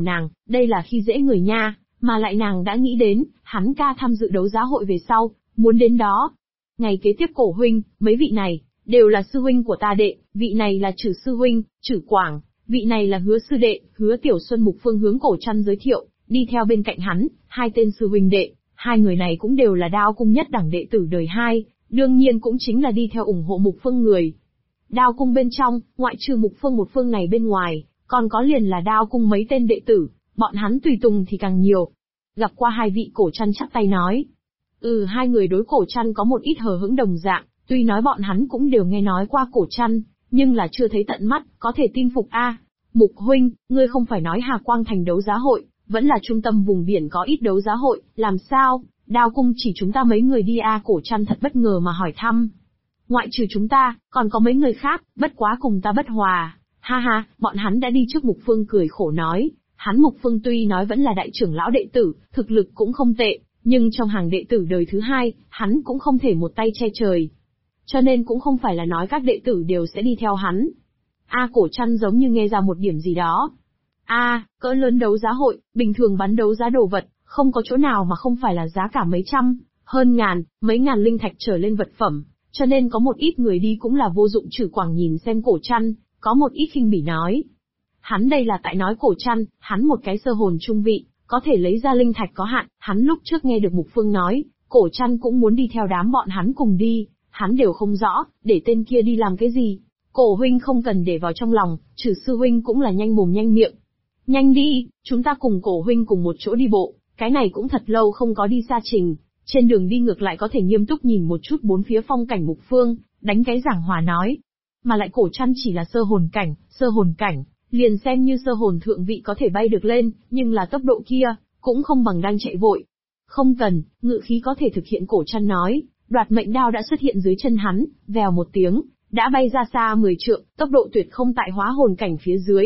nàng, đây là khi dễ người nha, mà lại nàng đã nghĩ đến, hắn ca tham dự đấu giá hội về sau, muốn đến đó. Ngày kế tiếp Cổ huynh, mấy vị này, đều là sư huynh của ta đệ, vị này là Trử sư huynh, Trử Quảng, vị này là Hứa sư đệ, Hứa Tiểu Xuân. Mục Phương hướng Cổ Trăn giới thiệu, đi theo bên cạnh hắn, hai tên sư huynh đệ, hai người này cũng đều là Đao cung nhất đẳng đệ tử đời 2, đương nhiên cũng chính là đi theo ủng hộ Mục Phương người. Đao cung bên trong, ngoại trừ Mục Phương một phương này bên ngoài, còn có liền là Đao cung mấy tên đệ tử, bọn hắn tùy tùng thì càng nhiều. Gặp qua hai vị, Cổ Trăn chắp tay nói. Hai người đối Cổ Trăn có một ít hờ hững đồng dạng, tuy nói bọn hắn cũng đều nghe nói qua Cổ Trăn, nhưng là chưa thấy tận mắt, có thể tin phục a. Mục huynh, ngươi không phải nói Hà Quang thành đấu giá hội, vẫn là trung tâm vùng biển có ít đấu giá hội, làm sao, Đao cung chỉ chúng ta mấy người đi a? Cổ Trăn thật bất ngờ mà hỏi thăm. Ngoại trừ chúng ta, còn có mấy người khác, bất quá cùng ta bất hòa. Ha ha, bọn hắn đã đi trước. Mục Phương cười khổ nói, hắn Mục Phương tuy nói vẫn là đại trưởng lão đệ tử, thực lực cũng không tệ, nhưng trong hàng đệ tử đời thứ 2, hắn cũng không thể một tay che trời. Cho nên cũng không phải là nói các đệ tử đều sẽ đi theo hắn. Cổ Trăn giống như nghe ra một điểm gì đó. Cỡ lớn đấu giá hội, bình thường bán đấu giá đồ vật, không có chỗ nào mà không phải là giá cả mấy trăm, hơn ngàn, mấy ngàn linh thạch trở lên vật phẩm, cho nên có một ít người đi cũng là vô dụng. Trử Quảng nhìn xem Cổ Trăn, có một ít khinh bỉ nói. Hắn đây là tại nói Cổ Trăn, hắn một cái sơ hồn trung vị, có thể lấy ra linh thạch có hạn, hắn lúc trước nghe được Mục Phương nói, Cổ Trăn cũng muốn đi theo đám bọn hắn cùng đi, hắn đều không rõ, để tên kia đi làm cái gì. Cổ huynh không cần để vào trong lòng, Trử sư huynh cũng là nhanh mồm nhanh miệng. Nhanh đi, chúng ta cùng Cổ huynh cùng một chỗ đi bộ, cái này cũng thật lâu không có đi xa trình. Trên đường đi ngược lại có thể nghiêm túc nhìn một chút bốn phía phong cảnh. Mục Phương, đánh cái giảng hòa nói. Mà lại Cổ Trăn chỉ là sơ hồn cảnh, liền xem như sơ hồn thượng vị có thể bay được lên, nhưng là tốc độ kia, cũng không bằng đang chạy vội. Không cần, ngự khí có thể thực hiện. Cổ Trăn nói, đoạt mệnh đao đã xuất hiện dưới chân hắn, vèo một tiếng, đã bay ra xa 10 trượng, tốc độ tuyệt không tại hóa hồn cảnh phía dưới.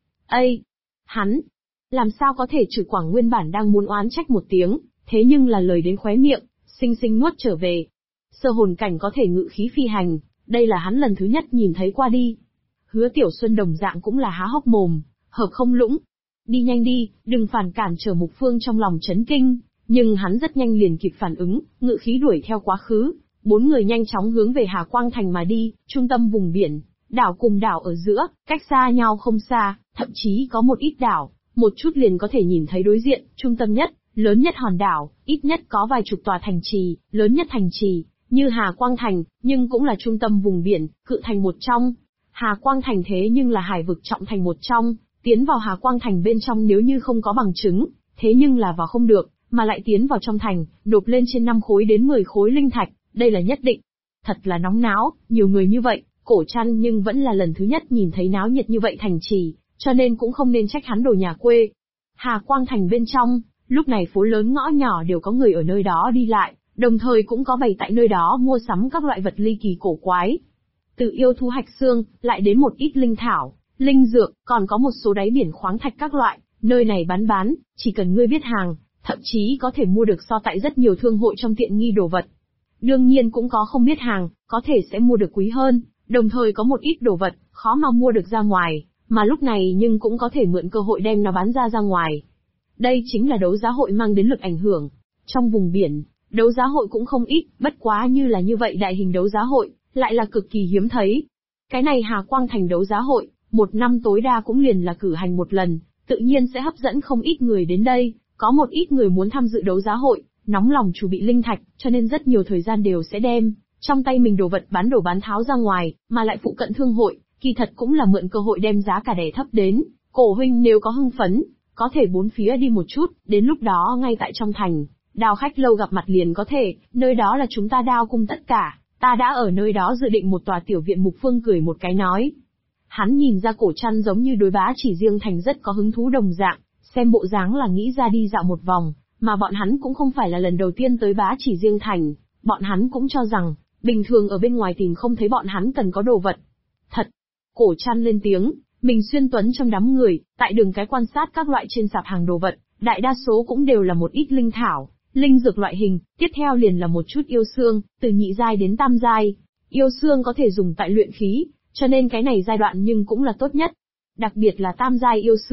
Hắn, làm sao có thể? Trử Quảng nguyên bản đang muốn oán trách một tiếng, thế nhưng là lời đến khóe miệng, xinh xinh nuốt trở về. Sơ hồn cảnh có thể ngự khí phi hành, đây là hắn lần thứ nhất nhìn thấy qua đi. Hứa Tiểu Xuân đồng dạng cũng là há hốc mồm, hợp không lũng. Đi nhanh đi, đừng phản cản. Trở Mục Phương trong lòng chấn kinh, nhưng hắn rất nhanh liền kịp phản ứng, ngự khí đuổi theo quá khứ. Bốn người nhanh chóng hướng về Hà Quang thành mà đi, trung tâm vùng biển, đảo cùng đảo ở giữa, cách xa nhau không xa, thậm chí có một ít đảo, một chút liền có thể nhìn thấy đối diện, trung tâm nhất, lớn nhất hòn đảo, ít nhất có vài chục tòa thành trì, lớn nhất thành trì, như Hà Quang thành, nhưng cũng là trung tâm vùng biển, cự thành một trong. Hà Quang thành thế nhưng là hải vực trọng thành một trong, tiến vào Hà Quang thành bên trong nếu như không có bằng chứng, thế nhưng là vào không được, mà lại tiến vào trong thành, nộp lên trên 5 khối đến 10 khối linh thạch, đây là nhất định. Thật là nóng náo, nhiều người như vậy, Cổ Trăn nhưng vẫn là lần thứ nhất nhìn thấy náo nhiệt như vậy thành trì, cho nên cũng không nên trách hắn đồ nhà quê. Hà Quang thành bên trong, lúc này phố lớn ngõ nhỏ đều có người ở nơi đó đi lại, đồng thời cũng có bày tại nơi đó mua sắm các loại vật ly kỳ cổ quái. Từ yêu thú hạch xương, lại đến một ít linh thảo, linh dược, còn có một số đáy biển khoáng thạch các loại, nơi này bán, chỉ cần ngươi biết hàng, thậm chí có thể mua được so tại rất nhiều thương hội trong tiện nghi đồ vật. Đương nhiên cũng có không biết hàng, có thể sẽ mua được quý hơn, đồng thời có một ít đồ vật, khó mà mua được ra ngoài, mà lúc này nhưng cũng có thể mượn cơ hội đem nó bán ra ngoài. Đây chính là đấu giá hội mang đến lực ảnh hưởng. Trong vùng biển, đấu giá hội cũng không ít, bất quá như là như vậy đại hình đấu giá hội, lại là cực kỳ hiếm thấy. Cái này Hà Quang thành đấu giá hội, một năm tối đa cũng liền là cử hành một lần, tự nhiên sẽ hấp dẫn không ít người đến đây, có một ít người muốn tham dự đấu giá hội, nóng lòng chuẩn bị linh thạch, cho nên rất nhiều thời gian đều sẽ đem trong tay mình đồ vật bán tháo ra ngoài, mà lại phụ cận thương hội, kỳ thật cũng là mượn cơ hội đem giá cả đè thấp đến. Cổ huynh nếu có hưng phấn, có thể bốn phía đi một chút, đến lúc đó ngay tại trong thành, Đao khách lâu gặp mặt liền có thể, nơi đó là chúng ta Đao cung tất cả, ta đã ở nơi đó dự định một tòa tiểu viện. Mục Phương cười một cái nói. Hắn nhìn ra Cổ Trăn giống như đối Bá Chỉ Riêng thành rất có hứng thú đồng dạng, xem bộ dáng là nghĩ ra đi dạo một vòng, mà bọn hắn cũng không phải là lần đầu tiên tới Bá Chỉ Riêng thành, bọn hắn cũng cho rằng, bình thường ở bên ngoài tìm không thấy bọn hắn cần có đồ vật. Thật! Cổ Trăn lên tiếng, mình xuyên tuấn trong đám người, tại đường cái quan sát các loại trên sạp hàng đồ vật, đại đa số cũng đều là một ít linh thảo, linh dược loại hình, tiếp theo liền là một chút yêu xương, từ nhị giai đến tam giai. Yêu xương có thể dùng tại luyện khí, cho nên cái này giai đoạn nhưng cũng là tốt nhất. Đặc biệt là tam giai yêu xương,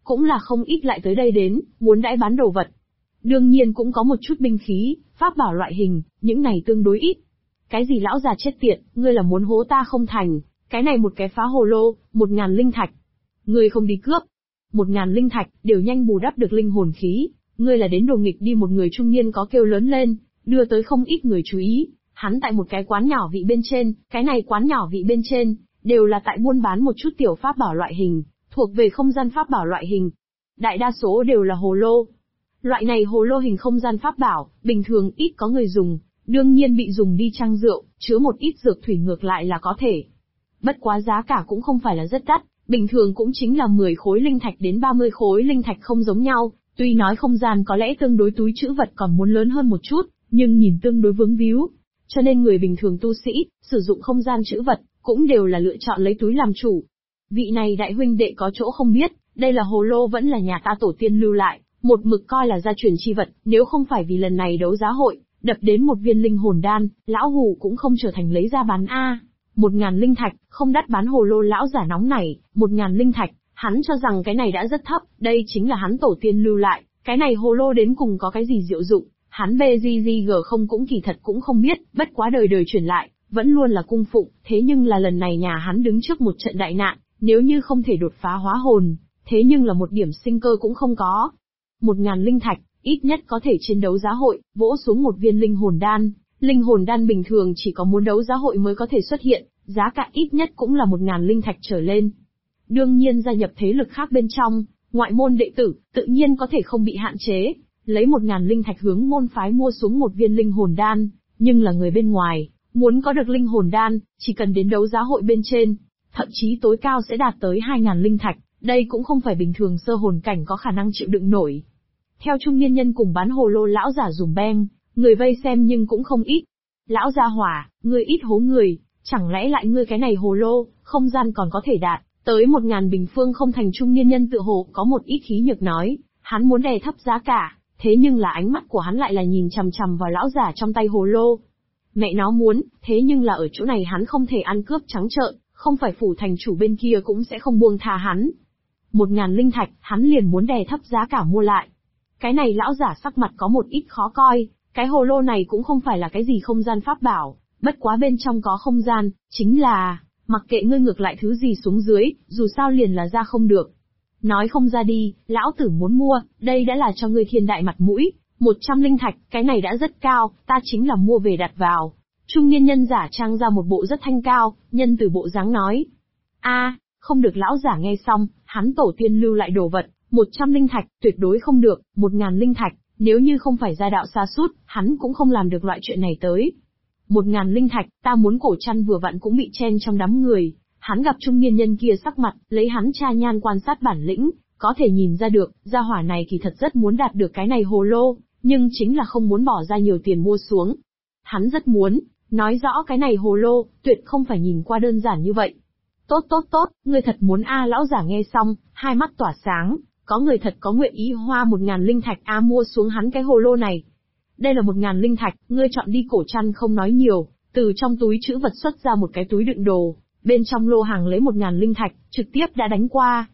cũng là không ít lại tới đây đến, muốn đãi bán đồ vật. Đương nhiên cũng có một chút binh khí, pháp bảo loại hình, những này tương đối ít. Cái gì lão già chết tiệt, ngươi là muốn hố ta không thành, cái này một cái phá hồ lô, 1000 linh thạch. Ngươi không đi cướp. 1000 linh thạch, đều nhanh bù đắp được linh hồn khí, ngươi là đến đồ nghịch đi, một người trung niên có kêu lớn lên, đưa tới không ít người chú ý. Hắn tại một cái quán nhỏ vị bên trên, cái này quán nhỏ vị bên trên, đều là tại buôn bán một chút tiểu pháp bảo loại hình, thuộc về không gian pháp bảo loại hình. Đại đa số đều là hồ lô. Loại này hồ lô hình không gian pháp bảo, bình thường ít có người dùng, đương nhiên bị dùng đi trang rượu, chứa một ít dược thủy ngược lại là có thể. Bất quá giá cả cũng không phải là rất đắt, bình thường cũng chính là 10 khối linh thạch đến 30 khối linh thạch không giống nhau, tuy nói không gian có lẽ tương đối túi trữ vật còn muốn lớn hơn một chút, nhưng nhìn tương đối vướng víu. Cho nên người bình thường tu sĩ, sử dụng không gian trữ vật, cũng đều là lựa chọn lấy túi làm chủ. Vị này đại huynh đệ có chỗ không biết, đây là hồ lô vẫn là nhà ta tổ tiên lưu lại, một mực coi là gia truyền chi vật, nếu không phải vì lần này đấu giá hội, đập đến một viên linh hồn đan, lão hù cũng không trở thành lấy ra bán a. 1000 linh thạch, không đắt bán hồ lô lão giả nóng này, 1000 linh thạch, hắn cho rằng cái này đã rất thấp, đây chính là hắn tổ tiên lưu lại, cái này hồ lô đến cùng có cái gì diệu dụng, hắn BGG không cũng kỳ thật cũng không biết, bất quá đời đời truyền lại, vẫn luôn là cung phụng, thế nhưng là lần này nhà hắn đứng trước một trận đại nạn, nếu như không thể đột phá hóa hồn, thế nhưng là một điểm sinh cơ cũng không có. 1000 linh thạch, ít nhất có thể trên đấu giá hội, vỗ xuống một viên linh hồn đan. Linh hồn đan bình thường chỉ có muốn đấu giá hội mới có thể xuất hiện, giá cả ít nhất cũng là 1000 linh thạch trở lên. Đương nhiên gia nhập thế lực khác bên trong, ngoại môn đệ tử, tự nhiên có thể không bị hạn chế, lấy 1000 linh thạch hướng môn phái mua xuống một viên linh hồn đan, nhưng là người bên ngoài, muốn có được linh hồn đan, chỉ cần đến đấu giá hội bên trên, thậm chí tối cao sẽ đạt tới 2000 linh thạch, đây cũng không phải bình thường sơ hồn cảnh có khả năng chịu đựng nổi. Theo trung niên nhân cùng bán hồ lô lão giả dùm beng, người vây xem nhưng cũng không ít. Lão gia hỏa, ngươi ít hố người, chẳng lẽ lại ngươi cái này hồ lô, không gian còn có thể đạt tới 1000 bình phương không thành. Trung niên nhân tự hồ có một ít khí nhược nói, hắn muốn đè thấp giá cả, thế nhưng là ánh mắt của hắn lại là nhìn chằm chằm vào lão giả trong tay hồ lô. Mẹ nó muốn, thế nhưng là ở chỗ này hắn không thể ăn cướp trắng trợn, không phải phủ thành chủ bên kia cũng sẽ không buông tha hắn. 1000 linh thạch, hắn liền muốn đè thấp giá cả mua lại. Cái này lão giả sắc mặt có một ít khó coi, cái hồ lô này cũng không phải là cái gì không gian pháp bảo, bất quá bên trong có không gian, chính là, mặc kệ ngươi ngược lại thứ gì xuống dưới, dù sao liền là ra không được. Nói không ra đi, lão tử muốn mua, đây đã là cho ngươi thiên đại mặt mũi, 100 linh thạch, cái này đã rất cao, ta chính là mua về đặt vào. Trung niên nhân giả trang ra một bộ rất thanh cao, nhân từ bộ dáng nói. Không được. Lão giả nghe xong, hắn tổ tiên lưu lại đồ vật, 100 linh thạch, tuyệt đối không được, 1000 linh thạch, nếu như không phải gia đạo xa sút, hắn cũng không làm được loại chuyện này tới. 1000 linh thạch, ta muốn. Cổ Trăn vừa vặn cũng bị chen trong đám người, hắn gặp trung niên nhân kia sắc mặt, lấy hắn tra nhan quan sát bản lĩnh, có thể nhìn ra được, gia hỏa này kỳ thật rất muốn đạt được cái này hồ lô, nhưng chính là không muốn bỏ ra nhiều tiền mua xuống. Hắn rất muốn, nói rõ cái này hồ lô, tuyệt không phải nhìn qua đơn giản như vậy. Tốt, ngươi thật muốn lão giả nghe xong, hai mắt tỏa sáng, có người thật có nguyện ý hoa 1000 linh thạch mua xuống hắn cái hồ lô này. Đây là 1000 linh thạch, ngươi chọn đi. Cổ Trăn không nói nhiều, từ trong túi trữ vật xuất ra một cái túi đựng đồ, bên trong lô hàng lấy 1000 linh thạch, trực tiếp đã đánh qua.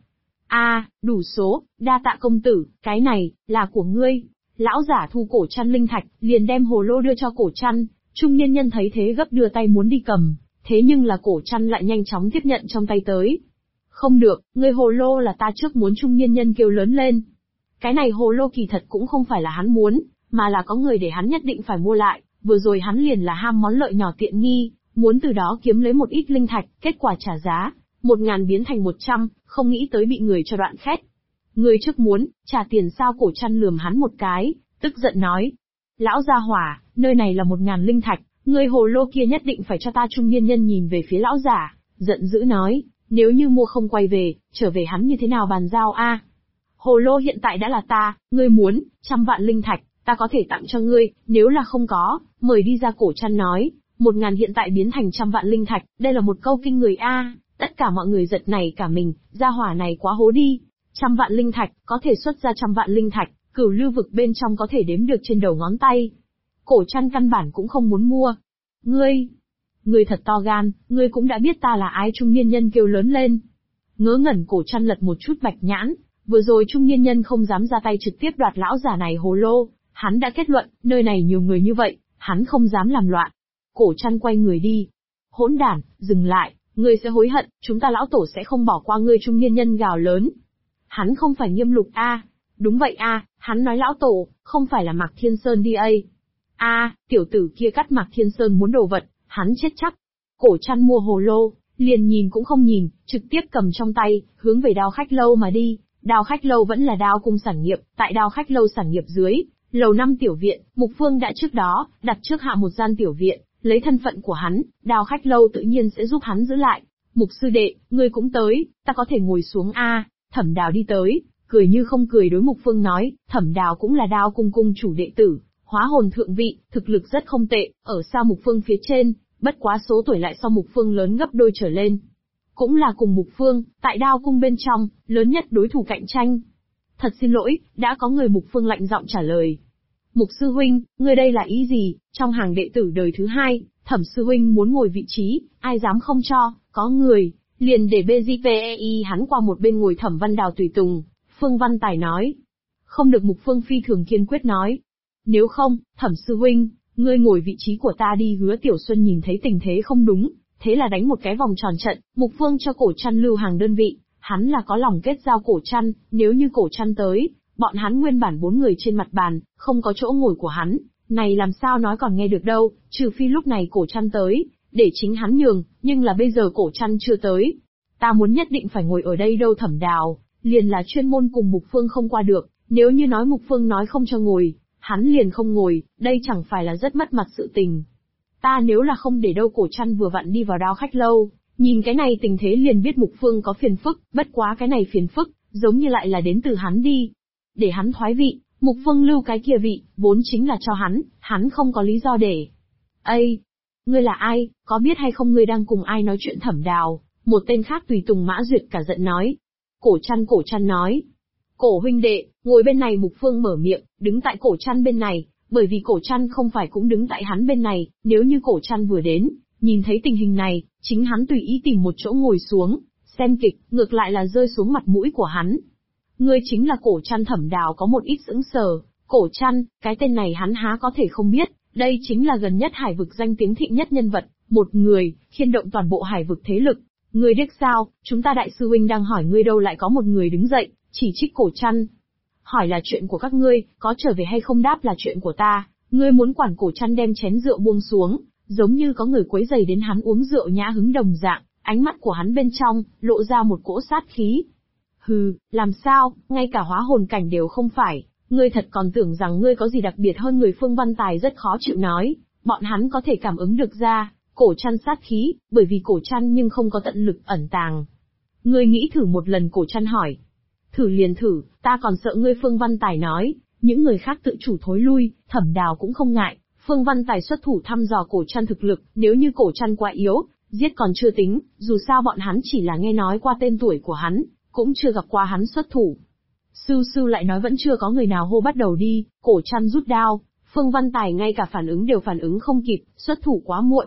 Đủ số, đa tạ công tử, cái này, là của ngươi. Lão giả thu Cổ Trăn linh thạch, liền đem hồ lô đưa cho Cổ Trăn, trung niên nhân thấy thế gấp đưa tay muốn đi cầm, thế nhưng là Cổ Trăn lại nhanh chóng tiếp nhận trong tay tới. Không được, ngươi hồ lô là ta trước muốn. Trung niên nhân kêu lớn lên. Cái này hồ lô kỳ thật cũng không phải là hắn muốn, mà là có người để hắn nhất định phải mua lại, vừa rồi hắn liền là ham món lợi nhỏ tiện nghi, muốn từ đó kiếm lấy một ít linh thạch, kết quả trả giá, 1000 biến thành 100, không nghĩ tới bị người cho đoạn khét. Người trước muốn, trả tiền sao? Cổ Trăn lườm hắn một cái, tức giận nói. Lão gia hỏa, nơi này là 1000 linh thạch, người hồ lô kia nhất định phải cho ta. Trung niên nhân nhìn về phía lão giả, giận dữ nói, nếu như mua không quay về, trở về hắn như thế nào bàn giao Hồ lô hiện tại đã là ta, ngươi muốn, 100 vạn linh thạch, ta có thể tặng cho ngươi, nếu là không có, mời đi ra. Cổ Trăn nói, 1000 hiện tại biến thành 100 vạn linh thạch, đây là một câu kinh người tất cả mọi người giật nảy cả mình, gia hỏa này quá hố đi. 100 vạn linh thạch, có thể xuất ra 100 vạn linh thạch, cửu lưu vực bên trong có thể đếm được trên đầu ngón tay. Cổ Trăn căn bản cũng không muốn mua. Ngươi thật to gan, ngươi cũng đã biết ta là ai? Trung niên nhân kêu lớn lên. Ngớ ngẩn. Cổ Trăn lật một chút bạch nhãn, Vừa rồi trung niên nhân không dám ra tay trực tiếp đoạt lão giả này hồ lô, hắn đã kết luận, nơi này nhiều người như vậy, hắn không dám làm loạn. Cổ Trăn quay người đi. Hỗn đản, dừng lại, ngươi sẽ hối hận, chúng ta lão tổ sẽ không bỏ qua ngươi, trung niên nhân gào lớn. Hắn không phải Nghiêm Lục a? Đúng vậy a, hắn nói lão tổ, không phải là Mạc Thiên Sơn đi a? A, tiểu tử kia cắt Mạc Thiên Sơn muốn đồ vật, hắn chết chắc. Cổ Trăn mua hồ lô, liền nhìn cũng không nhìn, trực tiếp cầm trong tay, hướng về Đao Khách Lâu mà đi. Đao Khách Lâu vẫn là Đao cung sản nghiệp, tại Đao Khách Lâu sản nghiệp dưới, lầu 5 tiểu viện, Mục Phương đã trước đó, đặt trước hạ một gian tiểu viện, lấy thân phận của hắn, Đao Khách Lâu tự nhiên sẽ giúp hắn giữ lại. Mục sư đệ, ngươi cũng tới, ta có thể ngồi xuống a? Thẩm Đào đi tới, cười như không cười đối Mục Phương nói, Thẩm Đào cũng là Đao cung cung chủ đệ tử, hóa hồn thượng vị, thực lực rất không tệ, ở xa Mục Phương phía trên, bất quá số tuổi lại so Mục Phương lớn gấp đôi trở lên. Cũng là cùng Mục Phương, tại Đao cung bên trong, lớn nhất đối thủ cạnh tranh. Thật xin lỗi, đã có người. Mục Phương lạnh giọng trả lời. Mục sư huynh, ngươi đây là ý gì? Trong hàng đệ tử đời thứ 2, Thẩm sư huynh muốn ngồi vị trí, ai dám không cho, có người, liền để BJPEI hắn qua một bên ngồi. Thẩm Văn Đào tùy tùng, Phương Văn Tài nói. Không được. Mục Phương phi thường kiên quyết nói. Nếu không, Thẩm sư huynh, ngươi ngồi vị trí của ta đi. Hứa Tiểu Xuân nhìn thấy tình thế không đúng, thế là đánh một cái vòng tròn trận. Mục Phương cho Cổ Trăn lưu hàng đơn vị, hắn là có lòng kết giao Cổ Trăn, nếu như Cổ Trăn tới, bọn hắn nguyên bản 4 người trên mặt bàn, không có chỗ ngồi của hắn, này làm sao nói còn nghe được đâu, trừ phi lúc này Cổ Trăn tới, để chính hắn nhường, nhưng là bây giờ Cổ Trăn chưa tới. Ta muốn nhất định phải ngồi ở đây đâu. Thẩm Đào, liền là chuyên môn cùng Mục Phương không qua được, nếu như nói Mục Phương nói không cho ngồi, hắn liền không ngồi, đây chẳng phải là rất mất mặt sự tình. Ta nếu là không để đâu. Cổ Trăn vừa vặn đi vào Đao Khách Lâu, nhìn cái này tình thế liền biết Mục Phương có phiền phức, bất quá cái này phiền phức, giống như lại là đến từ hắn đi. Để hắn thoái vị, Mục Phương lưu cái kia vị, vốn chính là cho hắn không có lý do để. Ây! Ngươi là ai, có biết hay không ngươi đang cùng ai nói chuyện? Thẩm Đào, một tên khác tùy tùng Mã Duyệt cả giận nói. Cổ Trăn nói. Cổ huynh đệ, ngồi bên này. Mục Phương mở miệng, đứng tại Cổ Trăn bên này, bởi vì Cổ Trăn không phải cũng đứng tại hắn bên này, nếu như Cổ Trăn vừa đến, nhìn thấy tình hình này, chính hắn tùy ý tìm một chỗ ngồi xuống, xem kịch, ngược lại là rơi xuống mặt mũi của hắn. Ngươi chính là Cổ Trăn? Thẩm Đào có một ít sững sờ, Cổ Trăn, cái tên này hắn há có thể không biết, đây chính là gần nhất hải vực danh tiếng thịnh nhất nhân vật, một người, khiên động toàn bộ hải vực thế lực. Ngươi điếc sao, chúng ta đại sư huynh đang hỏi ngươi đâu lại có một người đứng dậy, chỉ trích Cổ Trăn. Hỏi là chuyện của các ngươi, có trở về hay không đáp là chuyện của ta, ngươi muốn quản. Cổ Trăn đem chén rượu buông xuống, giống như có người quấy rầy đến hắn uống rượu nhã hứng đồng dạng, ánh mắt của hắn bên trong, lộ ra một cỗ sát khí. Hừ, làm sao, ngay cả hóa hồn cảnh đều không phải, ngươi thật còn tưởng rằng ngươi có gì đặc biệt hơn người? Phương Văn Tài rất khó chịu nói, bọn hắn có thể cảm ứng được ra, Cổ Trăn sát khí, bởi vì Cổ Trăn nhưng không có tận lực ẩn tàng. Ngươi nghĩ thử một lần? Cổ Trăn hỏi. Thử liền thử, ta còn sợ ngươi. Phương Văn Tài nói, những người khác tự chủ thối lui, Thẩm Đào cũng không ngại. Phương Văn Tài xuất thủ thăm dò Cổ Trăn thực lực, nếu như Cổ Trăn quá yếu, giết còn chưa tính, dù sao bọn hắn chỉ là nghe nói qua tên tuổi của hắn, cũng chưa gặp qua hắn xuất thủ. Sư lại nói vẫn chưa có người nào hô bắt đầu đi. Cổ Trăn rút đao, Phương Văn Tài ngay cả phản ứng đều phản ứng không kịp, xuất thủ quá muộn.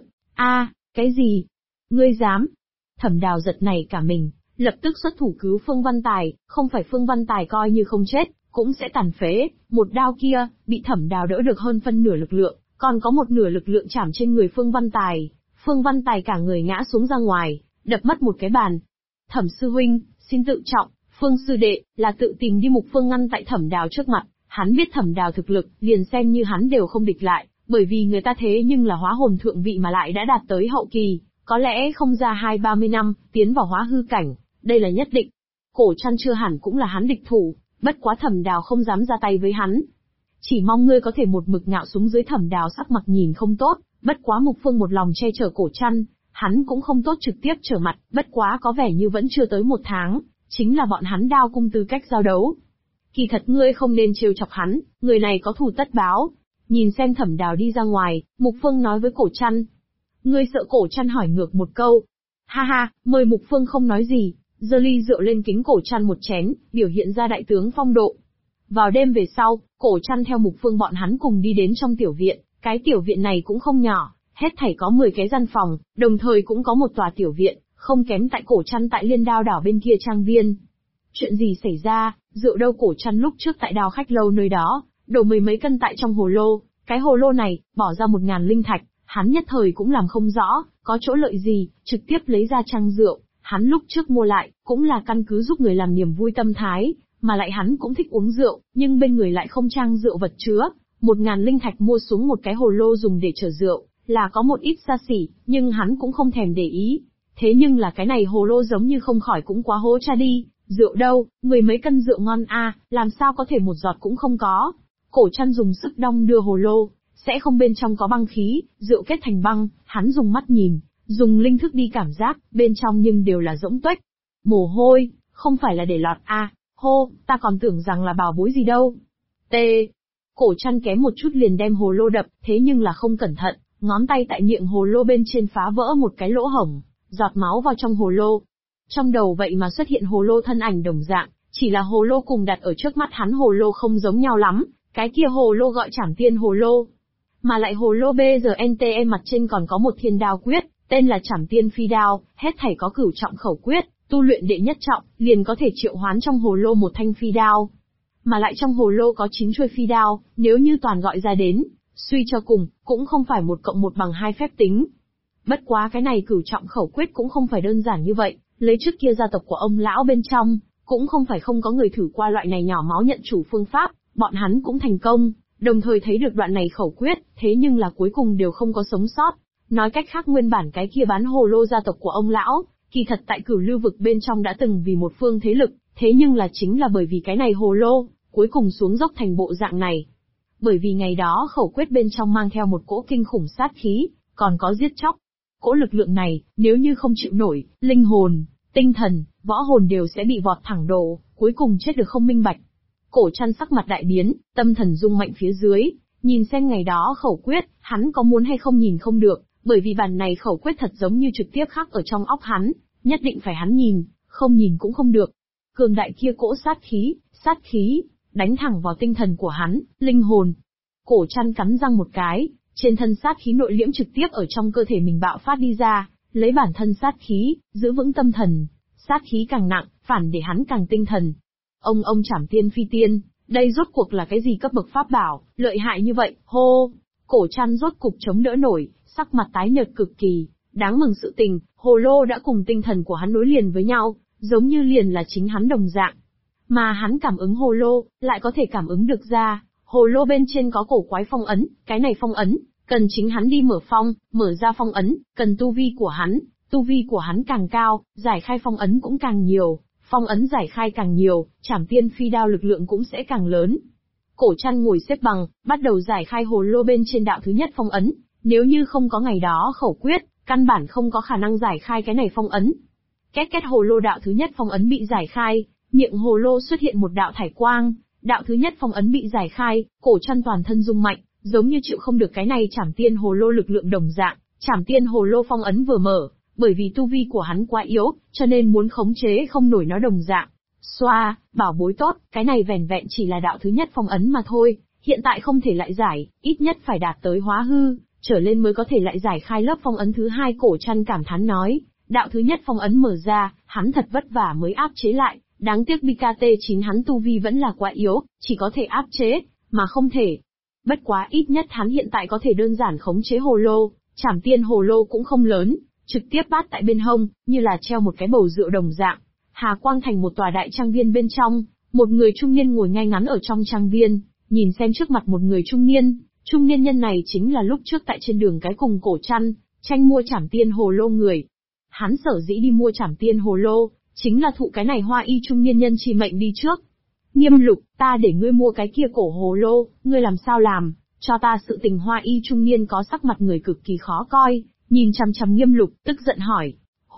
Cái gì? Ngươi dám? Thẩm Đào giật nảy cả mình, lập tức xuất thủ cứu Phương Văn Tài, không phải Phương Văn Tài coi như không chết, cũng sẽ tàn phế, một đao kia, bị Thẩm Đào đỡ được hơn phân nửa lực lượng, còn có một nửa lực lượng chạm trên người Phương Văn Tài. Phương Văn Tài cả người ngã xuống ra ngoài, đập mất một cái bàn. Thẩm sư huynh, xin tự trọng, Phương sư đệ, là tự tìm đi. Mục Phương ngăn tại Thẩm Đào trước mặt, hắn biết Thẩm Đào thực lực, liền xem như hắn đều không địch lại, bởi vì người ta thế nhưng là hóa hồn thượng vị mà lại đã đạt tới hậu kỳ, có lẽ không ra 20-30 năm, tiến vào hóa hư cảnh, đây là nhất định. Cổ Trăn chưa hẳn cũng là hắn địch thủ, bất quá Thẩm Đào không dám ra tay với hắn. Chỉ mong ngươi có thể một mực ngạo xuống dưới. Thẩm Đào sắc mặt nhìn không tốt, bất quá Mục Phương một lòng che chở Cổ Trăn, hắn cũng không tốt trực tiếp trở mặt, bất quá có vẻ như vẫn chưa tới 1 tháng, chính là bọn hắn Đao cung tư cách giao đấu. Kỳ thật ngươi không nên trêu chọc hắn, người này có thù tất báo. Nhìn xem Thẩm Đào đi ra ngoài, Mục Phương nói với Cổ Trăn. Ngươi sợ? Cổ Trăn hỏi ngược một câu. Ha ha, mời. Mục Phương không nói gì, giơ ly rượu lên kính Cổ Trăn một chén, biểu hiện ra đại tướng phong độ. Vào đêm về sau, Cổ Trăn theo Mục Phương bọn hắn cùng đi đến trong tiểu viện, cái tiểu viện này cũng không nhỏ, hết thảy có 10 cái gian phòng, đồng thời cũng có một tòa tiểu viện, không kém tại Cổ Trăn tại Liên Đao đảo bên kia trang viên. Chuyện gì xảy ra, rượu đâu? Cổ Trăn lúc trước tại Đao Khách lâu nơi đó, đổ mười mấy cân tại trong hồ lô, cái hồ lô này, bỏ ra 1000 linh thạch, hắn nhất thời cũng làm không rõ, có chỗ lợi gì, trực tiếp lấy ra trang rượu, hắn lúc trước mua lại, cũng là căn cứ giúp người làm niềm vui tâm thái, mà lại hắn cũng thích uống rượu, nhưng bên người lại không trang rượu vật chứa, 1000 linh thạch mua xuống một cái hồ lô dùng để chở rượu, là có một ít xa xỉ, nhưng hắn cũng không thèm để ý. Thế nhưng là cái này hồ lô giống như không khỏi cũng quá hố cha đi, rượu đâu, mười mấy cân rượu ngon a, làm sao có thể một giọt cũng không có. Cổ Trăn dùng sức đong đưa hồ lô, sẽ không bên trong có băng khí, rượu kết thành băng, hắn dùng mắt nhìn, dùng linh thức đi cảm giác, bên trong nhưng đều là rỗng tuếch. Mồ hôi, không phải là để lọt a, hô, ta còn tưởng rằng là bảo bối gì đâu. T. Cổ Trăn kém một chút liền đem hồ lô đập, thế nhưng là không cẩn thận, ngón tay tại miệng hồ lô bên trên phá vỡ một cái lỗ hổng, giọt máu vào trong hồ lô. Trong đầu vậy mà xuất hiện hồ lô thân ảnh đồng dạng, chỉ là hồ lô cùng đặt ở trước mắt hắn hồ lô không giống nhau lắm, cái kia hồ lô gọi Trảm Tiên hồ lô. Mà lại hồ lô BRNTE mặt trên còn có một thiên đao quyết, tên là Trảm Tiên phi đao, hết thảy có cửu trọng khẩu quyết, tu luyện đệ nhất trọng, liền có thể triệu hoán trong hồ lô một thanh phi đao. Mà lại trong hồ lô có 9 chuôi phi đao, nếu như toàn gọi ra đến, suy cho cùng, cũng không phải 1 cộng 1 bằng 2 phép tính. Bất quá cái này cửu trọng khẩu quyết cũng không phải đơn giản như vậy, lấy trước kia gia tộc của ông lão bên trong, cũng không phải không có người thử qua loại này nhỏ máu nhận chủ phương pháp, bọn hắn cũng thành công, đồng thời thấy được đoạn này khẩu quyết, thế nhưng là cuối cùng đều không có sống sót. Nói cách khác nguyên bản cái kia bán hồ lô gia tộc của ông lão, kỳ thật tại Cửu Lưu vực bên trong đã từng vì một phương thế lực, thế nhưng là chính là bởi vì cái này hồ lô, cuối cùng xuống dốc thành bộ dạng này. Bởi vì ngày đó khẩu quyết bên trong mang theo một cỗ kinh khủng sát khí, còn có giết chóc. Cỗ lực lượng này, nếu như không chịu nổi, linh hồn, tinh thần, võ hồn đều sẽ bị vọt thẳng đổ, cuối cùng chết được không minh bạch. Cổ Trăn sắc mặt đại biến, tâm thần rung mạnh phía dưới, nhìn xem ngày đó khẩu quyết, hắn có muốn hay không nhìn không được, bởi vì bản này khẩu quyết thật giống như trực tiếp khắc ở trong óc hắn, nhất định phải hắn nhìn, không nhìn cũng không được. Cường đại kia cỗ sát khí, đánh thẳng vào tinh thần của hắn, linh hồn. Cổ Trăn cắn răng một cái, trên thân sát khí nội liễm trực tiếp ở trong cơ thể mình bạo phát đi ra, lấy bản thân sát khí, giữ vững tâm thần. Sát khí càng nặng, phản để hắn càng tinh thần. Ông Trảm Tiên phi tiên, đây rốt cuộc là cái gì cấp bậc pháp bảo, lợi hại như vậy, hô. Cổ Trăn rốt cục chống đỡ nổi, sắc mặt tái nhợt cực kỳ. Đáng mừng sự tình, hồ lô đã cùng tinh thần của hắn nối liền với nhau, giống như liền là chính hắn đồng dạng. Mà hắn cảm ứng hồ lô, lại có thể cảm ứng được ra, hồ lô bên trên có cổ quái phong ấn, cái này phong ấn, cần chính hắn đi mở ra phong ấn, cần tu vi của hắn càng cao, giải khai phong ấn cũng càng nhiều, phong ấn giải khai càng nhiều, Trảm Tiên phi đao lực lượng cũng sẽ càng lớn. Cổ Trăn ngồi xếp bằng, bắt đầu giải khai hồ lô bên trên đạo thứ nhất phong ấn, nếu như không có ngày đó khẩu quyết, căn bản không có khả năng giải khai cái này phong ấn. Két két hồ lô đạo thứ nhất phong ấn bị giải khai, miệng hồ lô xuất hiện một đạo thải quang, đạo thứ nhất phong ấn bị giải khai, Cổ Trăn toàn thân rung mạnh, giống như chịu không được cái này Trảm Tiên hồ lô lực lượng đồng dạng, Trảm Tiên hồ lô phong ấn vừa mở, bởi vì tu vi của hắn quá yếu, cho nên muốn khống chế không nổi nó đồng dạng. Xoa, bảo bối tốt, cái này vẻn vẹn chỉ là đạo thứ nhất phong ấn mà thôi, hiện tại không thể lại giải, ít nhất phải đạt tới hóa hư, trở lên mới có thể lại giải khai lớp phong ấn thứ hai. Cổ Trăn cảm thán nói, đạo thứ nhất phong ấn mở ra, hắn thật vất vả mới áp chế lại, đáng tiếc BKT9 hắn tu vi vẫn là quá yếu, chỉ có thể áp chế, mà không thể. Bất quá ít nhất hắn hiện tại có thể đơn giản khống chế hồ lô, Trảm Tiên hồ lô cũng không lớn, trực tiếp bát tại bên hông, như là treo một cái bầu rượu đồng dạng. Hà quang thành một tòa đại trang viên bên trong, một người trung niên ngồi ngay ngắn ở trong trang viên, nhìn xem trước mặt một người trung niên nhân này chính là lúc trước tại trên đường cái cùng Cổ Trăn, tranh mua Trảm Tiên hồ lô người. Hắn sở dĩ đi mua Trảm Tiên hồ lô, chính là thụ cái này hoa y trung niên nhân chỉ mệnh đi trước. Nghiêm Lục, ta để ngươi mua cái kia cổ hồ lô, ngươi làm sao làm, cho ta sự tình. Hoa y trung niên có sắc mặt người cực kỳ khó coi, nhìn chằm chằm Nghiêm Lục, tức giận hỏi.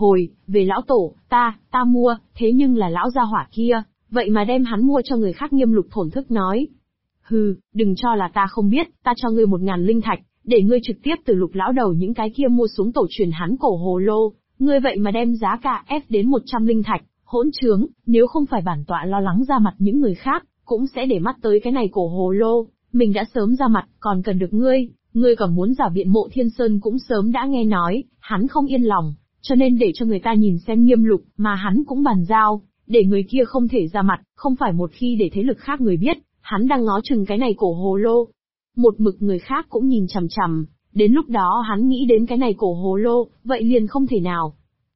Về lão tổ, ta mua, thế nhưng là lão gia hỏa kia, vậy mà đem hắn mua cho người khác. Nghiêm Lục thổn thức nói. Hừ, đừng cho là ta không biết, ta cho ngươi 1000 linh thạch, để ngươi trực tiếp từ Lục lão đầu những cái kia mua xuống tổ truyền hắn cổ hồ lô, ngươi vậy mà đem giá cả ép đến 100 linh thạch, hỗn trướng, nếu không phải bản tọa lo lắng ra mặt những người khác, cũng sẽ để mắt tới cái này cổ hồ lô, mình đã sớm ra mặt, còn cần được ngươi còn muốn giả biện. Mộ Thiên Sơn cũng sớm đã nghe nói, hắn không yên lòng, cho nên để cho người ta nhìn xem Nghiêm Lục, mà hắn cũng bàn giao, để người kia không thể ra mặt, không phải một khi để thế lực khác người biết, hắn đang ngó chừng cái này cổ hồ lô. Một mực người khác cũng nhìn chằm chằm, đến lúc đó hắn nghĩ đến cái này cổ hồ lô, vậy liền không thể nào.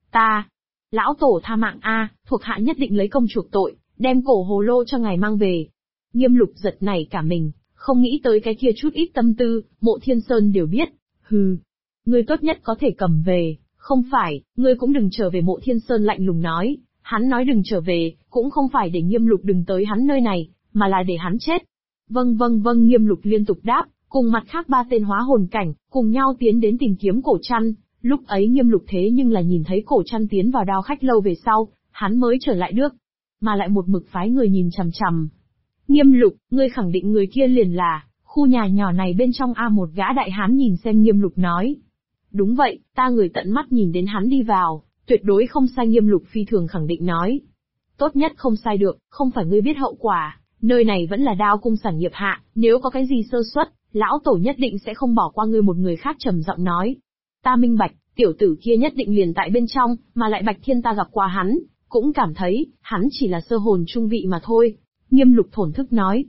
Lão tổ tha mạng a, thuộc hạ nhất định lấy công chuộc tội, đem cổ hồ lô cho ngài mang về. Nghiêm Lục giật nảy cả mình, không nghĩ tới cái kia chút ít tâm tư, Mộ Thiên Sơn đều biết. Hừ, ngươi tốt nhất có thể cầm về, không phải, ngươi cũng đừng trở về. Mộ Thiên Sơn lạnh lùng nói, hắn nói đừng trở về, cũng không phải để Nghiêm Lục đừng tới hắn nơi này, mà là để hắn chết. Vâng, Nghiêm Lục liên tục đáp, cùng mặt khác 3 tên hóa hồn cảnh, cùng nhau tiến đến tìm kiếm cổ chăn. Lúc ấy Nghiêm Lục thế nhưng là nhìn thấy cổ chăn tiến vào Đao Khách lâu về sau, hắn mới trở lại được, mà lại một mực phái người nhìn chằm chằm. Nghiêm Lục, ngươi khẳng định người kia liền là khu nhà nhỏ này bên trong một gã đại hán nhìn xem Nghiêm Lục nói. Đúng vậy, ta người tận mắt nhìn đến hắn đi vào, tuyệt đối không sai. Nghiêm Lục phi thường khẳng định nói. Tốt nhất không sai được, không phải ngươi biết hậu quả, nơi này vẫn là Đao cung sản nghiệp hạ, nếu có cái gì sơ suất, lão tổ nhất định sẽ không bỏ qua ngươi. Một người khác trầm giọng nói. Ta minh bạch, tiểu tử kia nhất định liền tại bên trong, mà lại Bạch Thiên ta gặp qua hắn, cũng cảm thấy, hắn chỉ là sơ hồn trung vị mà thôi. Nghiêm Lục thổn thức nói.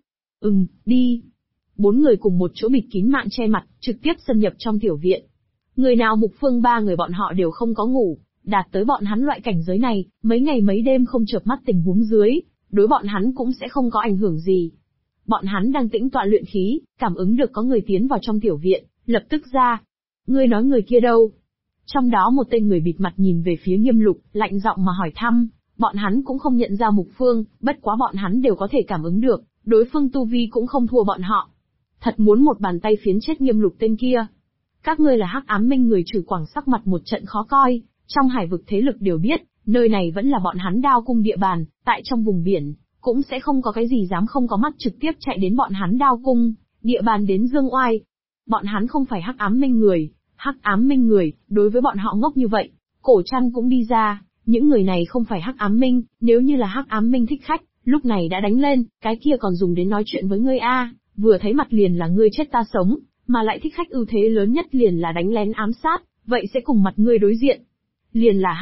Đi. 4 người cùng một chỗ bịt kín mạng che mặt, trực tiếp xâm nhập trong tiểu viện. Người nào Mục Phương 3 người bọn họ đều không có ngủ, đạt tới bọn hắn loại cảnh giới này, mấy ngày mấy đêm không chợp mắt tình huống dưới, đối bọn hắn cũng sẽ không có ảnh hưởng gì. Bọn hắn đang tĩnh tọa luyện khí, cảm ứng được có người tiến vào trong tiểu viện, lập tức ra. Ngươi nói người kia đâu? Trong đó một tên người bịt mặt nhìn về phía Nghiêm Lục, lạnh giọng mà hỏi thăm. Bọn hắn cũng không nhận ra Mục Phương, bất quá bọn hắn đều có thể cảm ứng được, đối phương tu vi cũng không thua bọn họ. Thật muốn một bàn tay phiến chết Nghiêm Lục tên kia. Các ngươi là Hắc Ám Minh người Trừ Quảng sắc mặt một trận khó coi, trong hải vực thế lực đều biết, nơi này vẫn là bọn hắn Đao cung địa bàn, tại trong vùng biển, cũng sẽ không có cái gì dám không có mắt trực tiếp chạy đến bọn hắn Đao cung, địa bàn đến dương oai. Bọn hắn không phải Hắc Ám Minh người, Hắc Ám Minh người, đối với bọn họ ngốc như vậy, cổ chăn cũng đi ra. Những người này không phải Hắc Ám Minh, nếu như là Hắc Ám Minh thích khách, lúc này đã đánh lên, cái kia còn dùng đến nói chuyện với ngươi vừa thấy mặt liền là ngươi chết ta sống, mà lại thích khách ưu thế lớn nhất liền là đánh lén ám sát, vậy sẽ cùng mặt ngươi đối diện. Liền là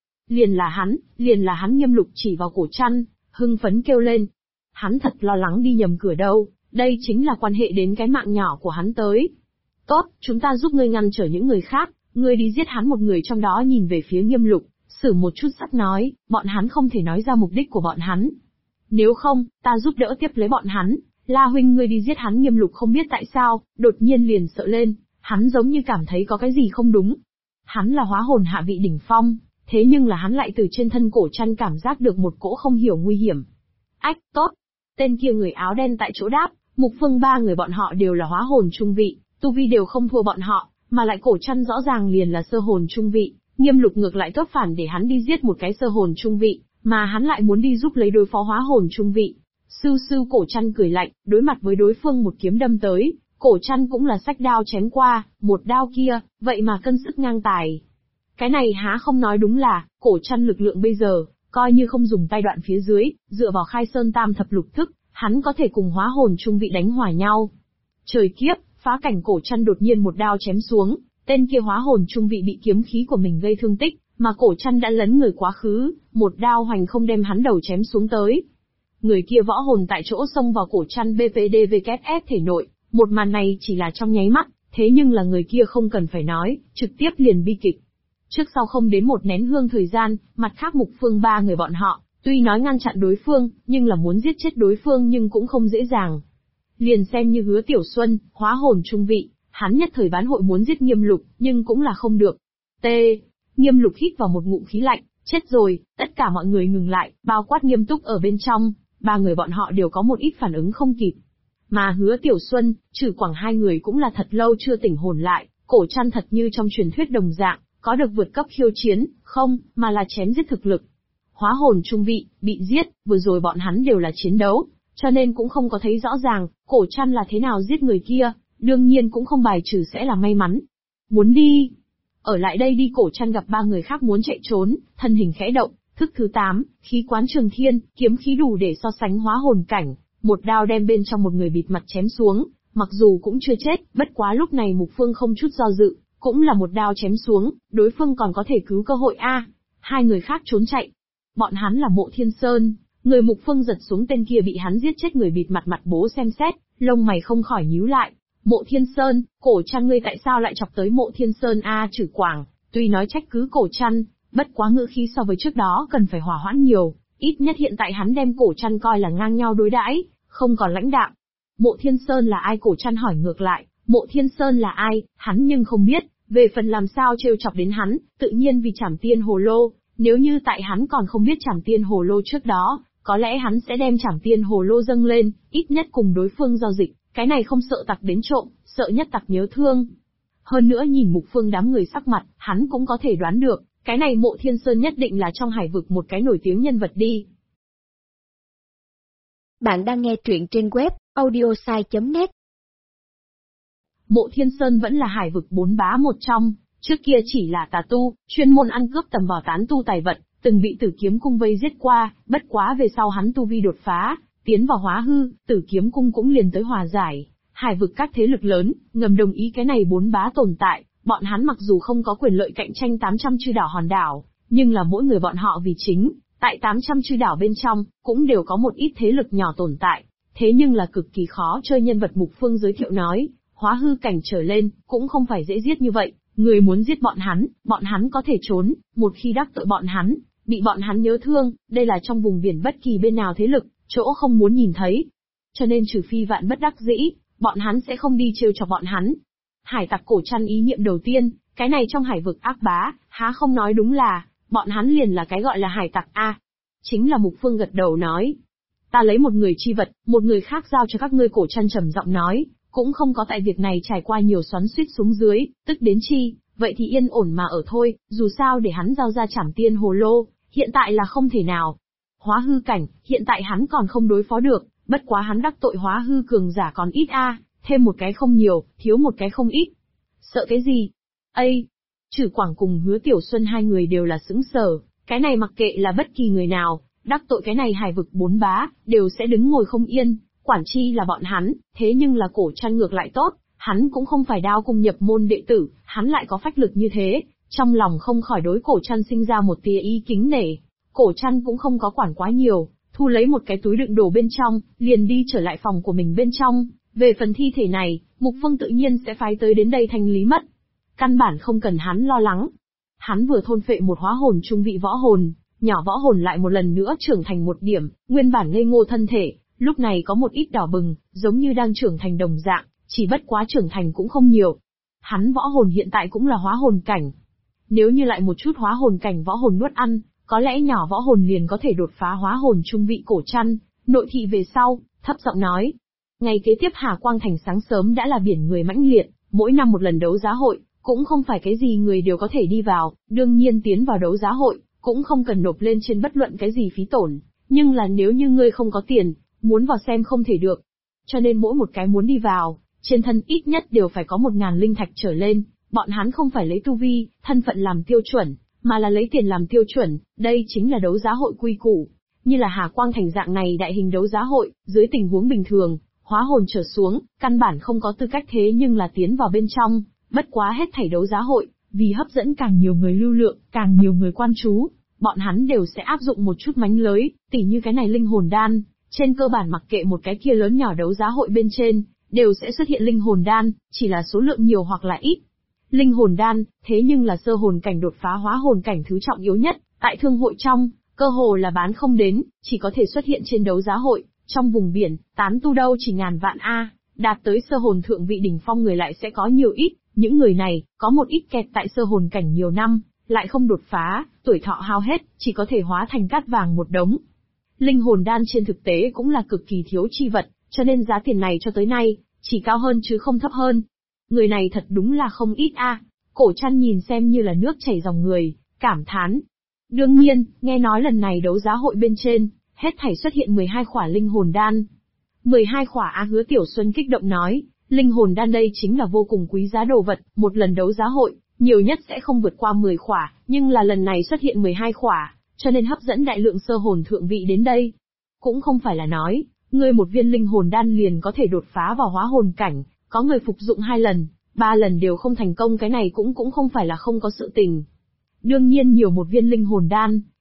hắn. Nghiêm Lục chỉ vào cổ chăn, hưng phấn kêu lên. Hắn thật lo lắng đi nhầm cửa đâu, đây chính là quan hệ đến cái mạng nhỏ của hắn tới. Tốt, chúng ta giúp ngươi ngăn trở những người khác, ngươi đi giết hắn. Một người trong đó nhìn về phía Nghiêm Lục, sử một chút sắt nói, bọn hắn không thể nói ra mục đích của bọn hắn. Nếu không, ta giúp đỡ tiếp lấy bọn hắn. La huynh ngươi đi giết hắn. Nghiêm Lục không biết tại sao, đột nhiên liền sợ lên, hắn giống như cảm thấy có cái gì không đúng. Hắn là hóa hồn hạ vị đỉnh phong, thế nhưng là hắn lại từ trên thân cổ chăn cảm giác được một cỗ không hiểu nguy hiểm. Ách, tốt. Tên kia người áo đen tại chỗ đáp, Mục Phương 3 người bọn họ đều là hóa hồn trung vị, tu vi đều không thua bọn họ, mà lại cổ chăn rõ ràng liền là sơ hồn trung vị. Nghiêm Lục ngược lại tốt phản để hắn đi giết một cái sơ hồn trung vị, mà hắn lại muốn đi giúp lấy đối phó hóa hồn trung vị. Sư cổ chăn cười lạnh, đối mặt với đối phương một kiếm đâm tới, cổ chăn cũng là xách đao chém qua, một đao kia, vậy mà cân sức ngang tài. Cái này há không nói đúng là, cổ chăn lực lượng bây giờ, coi như không dùng tay đoạn phía dưới, dựa vào Khai Sơn Tam Thập Lục Thức, hắn có thể cùng hóa hồn trung vị đánh hòa nhau. Trời kiếp, phá cảnh cổ chăn đột nhiên một đao chém xuống, tên kia hóa hồn trung vị bị kiếm khí của mình gây thương tích, mà cổ chăn đã lấn người quá khứ, một đao hoành không đem hắn đầu chém xuống tới. Người kia võ hồn tại chỗ xông vào cổ chăn BPDVKF thể nội, một màn này chỉ là trong nháy mắt, thế nhưng là người kia không cần phải nói, trực tiếp liền bi kịch. Trước sau không đến một nén hương thời gian, mặt khác Mục Phương 3 người bọn họ, tuy nói ngăn chặn đối phương, nhưng là muốn giết chết đối phương nhưng cũng không dễ dàng. Liền xem như Hứa Tiểu Xuân, hóa hồn trung vị, hắn nhất thời bán hội muốn giết Nghiêm Lục, nhưng cũng là không được. Nghiêm Lục hít vào một ngụm khí lạnh, chết rồi, tất cả mọi người ngừng lại, bao quát Nghiêm Túc ở bên trong, 3 người bọn họ đều có một ít phản ứng không kịp. Mà Hứa Tiểu Xuân, Trừ Quảng 2 người cũng là thật lâu chưa tỉnh hồn lại, cổ chăn thật như trong truyền thuyết đồng dạng, có được vượt cấp khiêu chiến, không, mà là chém giết thực lực. Hóa hồn trung vị, bị giết, vừa rồi bọn hắn đều là chiến đấu, cho nên cũng không có thấy rõ ràng, cổ chăn là thế nào giết người kia, đương nhiên cũng không bài trừ sẽ là may mắn. Muốn đi. Ở lại đây đi. Cổ chăn gặp 3 người khác muốn chạy trốn, thân hình khẽ động, thức thứ 8, khí quán trường thiên, kiếm khí đủ để so sánh hóa hồn cảnh, một đao đem bên trong một người bịt mặt chém xuống, mặc dù cũng chưa chết, bất quá lúc này Mục Phương không chút do dự, cũng là một đao chém xuống, đối phương còn có thể cứu cơ hội 2 người khác trốn chạy. Bọn hắn là Mộ Thiên Sơn. Người Mục Phương giật xuống tên kia bị hắn giết chết người bịt mặt mặt bố xem xét, lông mày không khỏi nhíu lại. Mộ Thiên Sơn, Cổ Trăn ngươi tại sao lại chọc tới Mộ Thiên Sơn a? Trử Quảng, tuy nói trách cứ Cổ Trăn, bất quá ngữ khí so với trước đó cần phải hòa hoãn nhiều, ít nhất hiện tại hắn đem Cổ Trăn coi là ngang nhau đối đãi, không còn lãnh đạm. Mộ Thiên Sơn là ai? Cổ Trăn hỏi ngược lại, Mộ Thiên Sơn là ai, hắn nhưng không biết, về phần làm sao trêu chọc đến hắn, tự nhiên vì Trảm Tiên Hồ Lô, nếu như tại hắn còn không biết Trảm Tiên Hồ Lô trước đó, có lẽ hắn sẽ đem Trảm Tiên Hồ Lô dâng lên, ít nhất cùng đối phương giao dịch, cái này không sợ tặc đến trộm, sợ nhất tặc nhớ thương. Hơn nữa nhìn Mục Phương đám người sắc mặt, hắn cũng có thể đoán được, cái này Mộ Thiên Sơn nhất định là trong hải vực một cái nổi tiếng nhân vật đi. Bạn đang nghe truyện trên web audiosai.net. Mộ Thiên Sơn vẫn là hải vực bốn bá một trong, trước kia chỉ là tà tu, chuyên môn ăn cướp tầm bảo tán tu tài vật, từng bị Tử Kiếm Cung vây giết qua, bất quá về sau hắn tu vi đột phá, tiến vào hóa hư, Tử Kiếm Cung cũng liền tới hòa giải. Hải vực các thế lực lớn, ngầm đồng ý cái này bốn bá tồn tại, bọn hắn mặc dù không có quyền lợi cạnh tranh 800 chư đảo hòn đảo, nhưng là mỗi người bọn họ vì chính, tại 800 chư đảo bên trong, cũng đều có một ít thế lực nhỏ tồn tại, thế nhưng là cực kỳ khó chơi. Nhân vật Mục Phương giới thiệu nói, hóa hư cảnh trở lên, cũng không phải dễ giết như vậy, người muốn giết bọn hắn có thể trốn, một khi đắc tội bọn hắn, bị bọn hắn nhớ thương, đây là trong vùng biển bất kỳ bên nào thế lực, chỗ không muốn nhìn thấy. Cho nên trừ phi vạn bất đắc dĩ, bọn hắn sẽ không đi trêu chọc bọn hắn. Hải tặc Cổ Trăn ý niệm đầu tiên, cái này trong hải vực ác bá, há không nói đúng là, bọn hắn liền là cái gọi là hải tặc a. Chính là Mục Phương gật đầu nói. Ta lấy một người chi vật, một người khác giao cho các ngươi. Cổ Trăn trầm giọng nói, cũng không có tại việc này trải qua nhiều xoắn xuýt xuống dưới, tức đến chi, vậy thì yên ổn mà ở thôi, dù sao để hắn giao ra Trảm Tiên Hồ Lô, hiện tại là không thể nào. Hóa hư cảnh, hiện tại hắn còn không đối phó được, bất quá hắn đắc tội hóa hư cường giả còn ít a, thêm một cái không nhiều, thiếu một cái không ít. Sợ cái gì? Ây! Trử Quảng cùng Hứa Tiểu Xuân hai người đều là sững sờ, cái này mặc kệ là bất kỳ người nào, đắc tội cái này hải vực bốn bá, đều sẽ đứng ngồi không yên, quản chi là bọn hắn, thế nhưng là Cổ Trăn ngược lại tốt, hắn cũng không phải đao cung nhập môn đệ tử, hắn lại có phách lực như thế, trong lòng không khỏi đối Cổ Trăn sinh ra một tia ý kính nể. Cổ Trăn cũng không có quản quá nhiều, thu lấy một cái túi đựng đồ bên trong, liền đi trở lại phòng của mình bên trong. Về phần thi thể này, Mục Phương tự nhiên sẽ phái tới đến đây thanh lý mất. Căn bản không cần hắn lo lắng. Hắn vừa thôn phệ một hóa hồn trung vị võ hồn, nhỏ võ hồn lại một lần nữa trưởng thành một điểm, nguyên bản ngây ngô thân thể, lúc này có một ít đỏ bừng, giống như đang trưởng thành đồng dạng, chỉ bất quá trưởng thành cũng không nhiều. Hắn võ hồn hiện tại cũng là hóa hồn cảnh. Nếu như lại một chút hóa hồn cảnh võ hồn nuốt ăn, có lẽ nhỏ võ hồn liền có thể đột phá hóa hồn trung vị. Cổ Trăn, nội thị về sau, thấp giọng nói. Ngày kế tiếp Hà Quang Thành sáng sớm đã là biển người mãnh liệt, mỗi năm một lần đấu giá hội, cũng không phải cái gì người đều có thể đi vào, đương nhiên tiến vào đấu giá hội, cũng không cần nộp lên trên bất luận cái gì phí tổn, nhưng là nếu như ngươi không có tiền, muốn vào xem không thể được. Cho nên mỗi một cái muốn đi vào, trên thân ít nhất đều phải có 1000 linh thạch trở lên, bọn hắn không phải lấy tu vi, thân phận làm tiêu chuẩn, mà là lấy tiền làm tiêu chuẩn, đây chính là đấu giá hội quy củ. Như là Hà Quang Thành dạng này đại hình đấu giá hội, dưới tình huống bình thường, hóa hồn trở xuống, căn bản không có tư cách, thế nhưng là tiến vào bên trong, bất quá hết thảy đấu giá hội, vì hấp dẫn càng nhiều người lưu lượng, càng nhiều người quan chú, bọn hắn đều sẽ áp dụng một chút mánh lới, tỉ như cái này linh hồn đan, trên cơ bản mặc kệ một cái kia lớn nhỏ đấu giá hội bên trên, đều sẽ xuất hiện linh hồn đan, chỉ là số lượng nhiều hoặc là ít. Linh hồn đan, thế nhưng là sơ hồn cảnh đột phá hóa hồn cảnh thứ trọng yếu nhất, tại thương hội trong, cơ hồ là bán không đến, chỉ có thể xuất hiện trên đấu giá hội, trong vùng biển, tán tu đâu chỉ ngàn vạn a, đạt tới sơ hồn thượng vị đỉnh phong người lại sẽ có nhiều ít, những người này, có một ít kẹt tại sơ hồn cảnh nhiều năm, lại không đột phá, tuổi thọ hao hết, chỉ có thể hóa thành cát vàng một đống. Linh hồn đan trên thực tế cũng là cực kỳ thiếu chi vật, cho nên giá tiền này cho tới nay, chỉ cao hơn chứ không thấp hơn. Người này thật đúng là không ít a. Cổ Trăn nhìn xem như là nước chảy dòng người, cảm thán. Đương nhiên, nghe nói lần này đấu giá hội bên trên, hết thảy xuất hiện 12 khỏa linh hồn đan. 12 khỏa á. Hứa Tiểu Xuân kích động nói, linh hồn đan đây chính là vô cùng quý giá đồ vật, một lần đấu giá hội, nhiều nhất sẽ không vượt qua 10 khỏa, nhưng là lần này xuất hiện 12 khỏa, cho nên hấp dẫn đại lượng sơ hồn thượng vị đến đây. Cũng không phải là nói, ngươi một viên linh hồn đan liền có thể đột phá vào hóa hồn cảnh, có người phục dụng 2 lần, 3 lần đều không thành công, cái này cũng không phải là không có sự tình. Đương nhiên nhiều một viên linh hồn đan,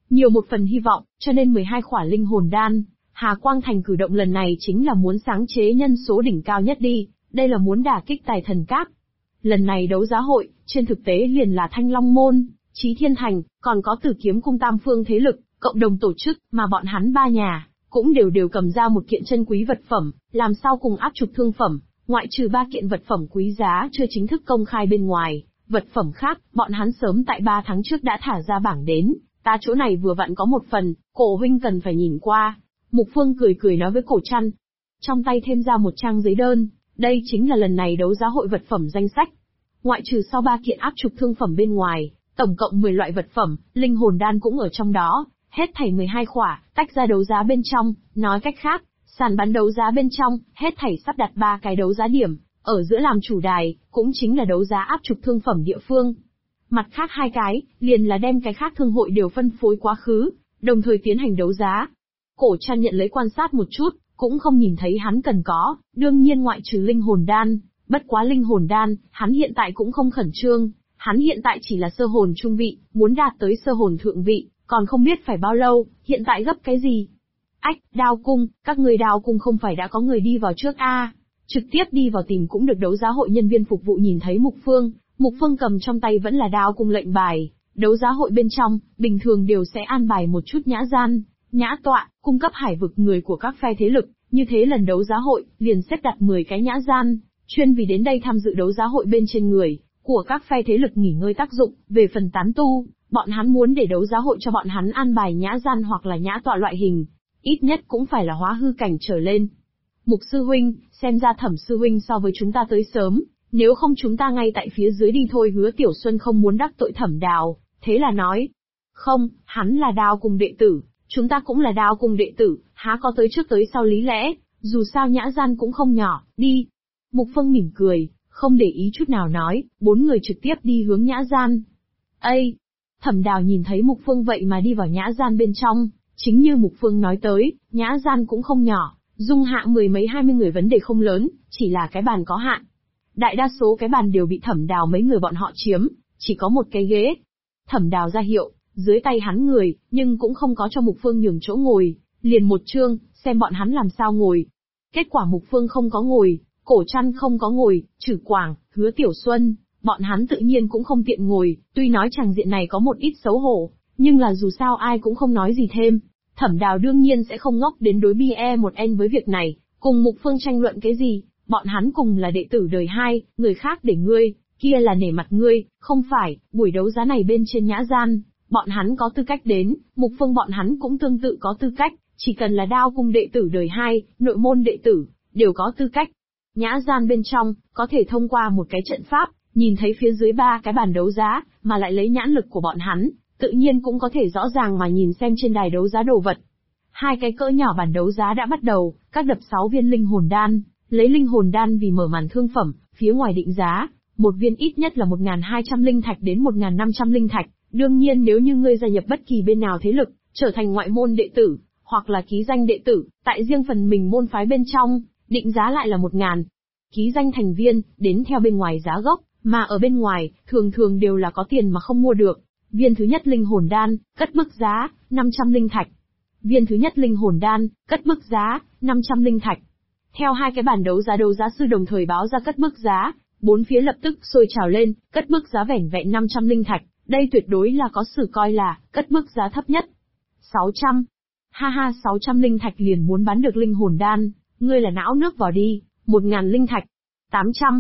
nhiều một phần hy vọng, cho nên 12 khỏa linh hồn đan. Hà Quang Thành cử động lần này chính là muốn sáng chế nhân số đỉnh cao nhất đi, đây là muốn đả kích tài thần các. Lần này đấu giá hội, trên thực tế liền là Thanh Long Môn, Chí Thiên Thành, còn có Tử Kiếm Cung tam phương thế lực, cộng đồng tổ chức, mà bọn hắn ba nhà, cũng đều cầm ra một kiện chân quý vật phẩm, làm sao cùng áp trục thương phẩm, ngoại trừ 3 kiện vật phẩm quý giá chưa chính thức công khai bên ngoài, vật phẩm khác, bọn hắn sớm tại 3 tháng trước đã thả ra bảng đến, ta chỗ này vừa vặn có một phần, Cổ huynh cần phải nhìn qua. Mục Phương cười nói với Cổ Trăn. Trong tay thêm ra một trang giấy đơn, đây chính là lần này đấu giá hội vật phẩm danh sách. Ngoại trừ sau 3 kiện áp trục thương phẩm bên ngoài, tổng cộng 10 loại vật phẩm, linh hồn đan cũng ở trong đó, hết thảy 12 khỏa, tách ra đấu giá bên trong, nói cách khác, sàn bán đấu giá bên trong, hết thảy sắp đặt 3 cái đấu giá điểm, ở giữa làm chủ đài, cũng chính là đấu giá áp trục thương phẩm địa phương. Mặt khác 2 cái, liền là đem cái khác thương hội đều phân phối quá khứ, đồng thời tiến hành đấu giá. Cổ Trăn nhận lấy quan sát một chút, cũng không nhìn thấy hắn cần có, đương nhiên ngoại trừ linh hồn đan, bất quá linh hồn đan, hắn hiện tại cũng không khẩn trương, hắn hiện tại chỉ là sơ hồn trung vị, muốn đạt tới sơ hồn thượng vị, còn không biết phải bao lâu, hiện tại gấp cái gì. Ách, Đao Cung, các người Đao Cung không phải đã có người đi vào trước a? Trực tiếp đi vào tìm cũng được. Đấu giá hội nhân viên phục vụ nhìn thấy Mục Phương cầm trong tay vẫn là Đao Cung lệnh bài, đấu giá hội bên trong, bình thường đều sẽ an bài một chút nhã gian, nhã tọa, cung cấp hải vực người của các phe thế lực, như thế lần đấu giá hội, liền xếp đặt 10 cái nhã gian, chuyên vì đến đây tham dự đấu giá hội bên trên người của các phe thế lực nghỉ ngơi tác dụng. Về phần tán tu, bọn hắn muốn để đấu giá hội cho bọn hắn an bài nhã gian hoặc là nhã tọa loại hình, ít nhất cũng phải là hóa hư cảnh trở lên. Mục sư huynh, xem ra Thẩm sư huynh so với chúng ta tới sớm, nếu không chúng ta ngay tại phía dưới đi thôi. Hứa Tiểu Xuân không muốn đắc tội Thẩm Đào, thế là nói, không, hắn là Đao Cung đệ tử, chúng ta cũng là Đao Cung đệ tử, há có tới trước tới sau lý lẽ, dù sao nhã gian cũng không nhỏ, đi. Mục Phương mỉm cười, không để ý chút nào nói, 4 người trực tiếp đi hướng nhã gian. Ây! Thẩm Đào nhìn thấy Mục Phương vậy mà đi vào nhã gian bên trong, chính như Mục Phương nói tới, nhã gian cũng không nhỏ, dung hạ 10 mấy 20 người vấn đề không lớn, chỉ là cái bàn có hạn. Đại đa số cái bàn đều bị Thẩm Đào mấy người bọn họ chiếm, chỉ có một cái ghế. Thẩm Đào ra hiệu, dưới tay hắn người, nhưng cũng không có cho Mục Phương nhường chỗ ngồi, liền một chương, xem bọn hắn làm sao ngồi. Kết quả Mục Phương không có ngồi, Cổ Trăn không có ngồi, Trử Quảng, Hứa Tiểu Xuân, bọn hắn tự nhiên cũng không tiện ngồi, tuy nói tràng diện này có một ít xấu hổ, nhưng là dù sao ai cũng không nói gì thêm. Thẩm Đào đương nhiên sẽ không ngốc đến đối BE1N với việc này, cùng Mục Phương tranh luận cái gì, bọn hắn cùng là đệ tử đời 2, người khác để ngươi, kia là nể mặt ngươi, không phải, buổi đấu giá này bên trên nhã gian, bọn hắn có tư cách đến, Mục Phương bọn hắn cũng tương tự có tư cách, chỉ cần là Đao Cung đệ tử đời 2, nội môn đệ tử, đều có tư cách. Nhã gian bên trong, có thể thông qua một cái trận pháp, nhìn thấy phía dưới 3 cái bàn đấu giá, mà lại lấy nhãn lực của bọn hắn, tự nhiên cũng có thể rõ ràng mà nhìn xem trên đài đấu giá đồ vật. 2 cái cỡ nhỏ bàn đấu giá đã bắt đầu, các đập 6 viên linh hồn đan, lấy linh hồn đan vì mở màn thương phẩm, phía ngoài định giá, một viên ít nhất là 1.200 linh thạch đến 1.500 linh thạch. Đương nhiên nếu như ngươi gia nhập bất kỳ bên nào thế lực, trở thành ngoại môn đệ tử, hoặc là ký danh đệ tử, tại riêng phần mình môn phái bên trong, định giá lại là 1.000. Ký danh thành viên, đến theo bên ngoài giá gốc, mà ở bên ngoài, thường đều là có tiền mà không mua được. Viên thứ nhất linh hồn đan, cất mức giá, 500 linh thạch. Viên thứ nhất linh hồn đan, cất mức giá, 500 linh thạch. Theo 2 cái bản đấu giá sư đồng thời báo ra cất mức giá, 4 phía lập tức sôi trào lên, cất mức giá vẻn vẹn 500 linh thạch, đây tuyệt đối là có sử coi là, cất mức giá thấp nhất. 600. Ha ha 600 linh thạch liền muốn bán được linh hồn đan, ngươi là não nước vào đi, 1.000 linh thạch. 800.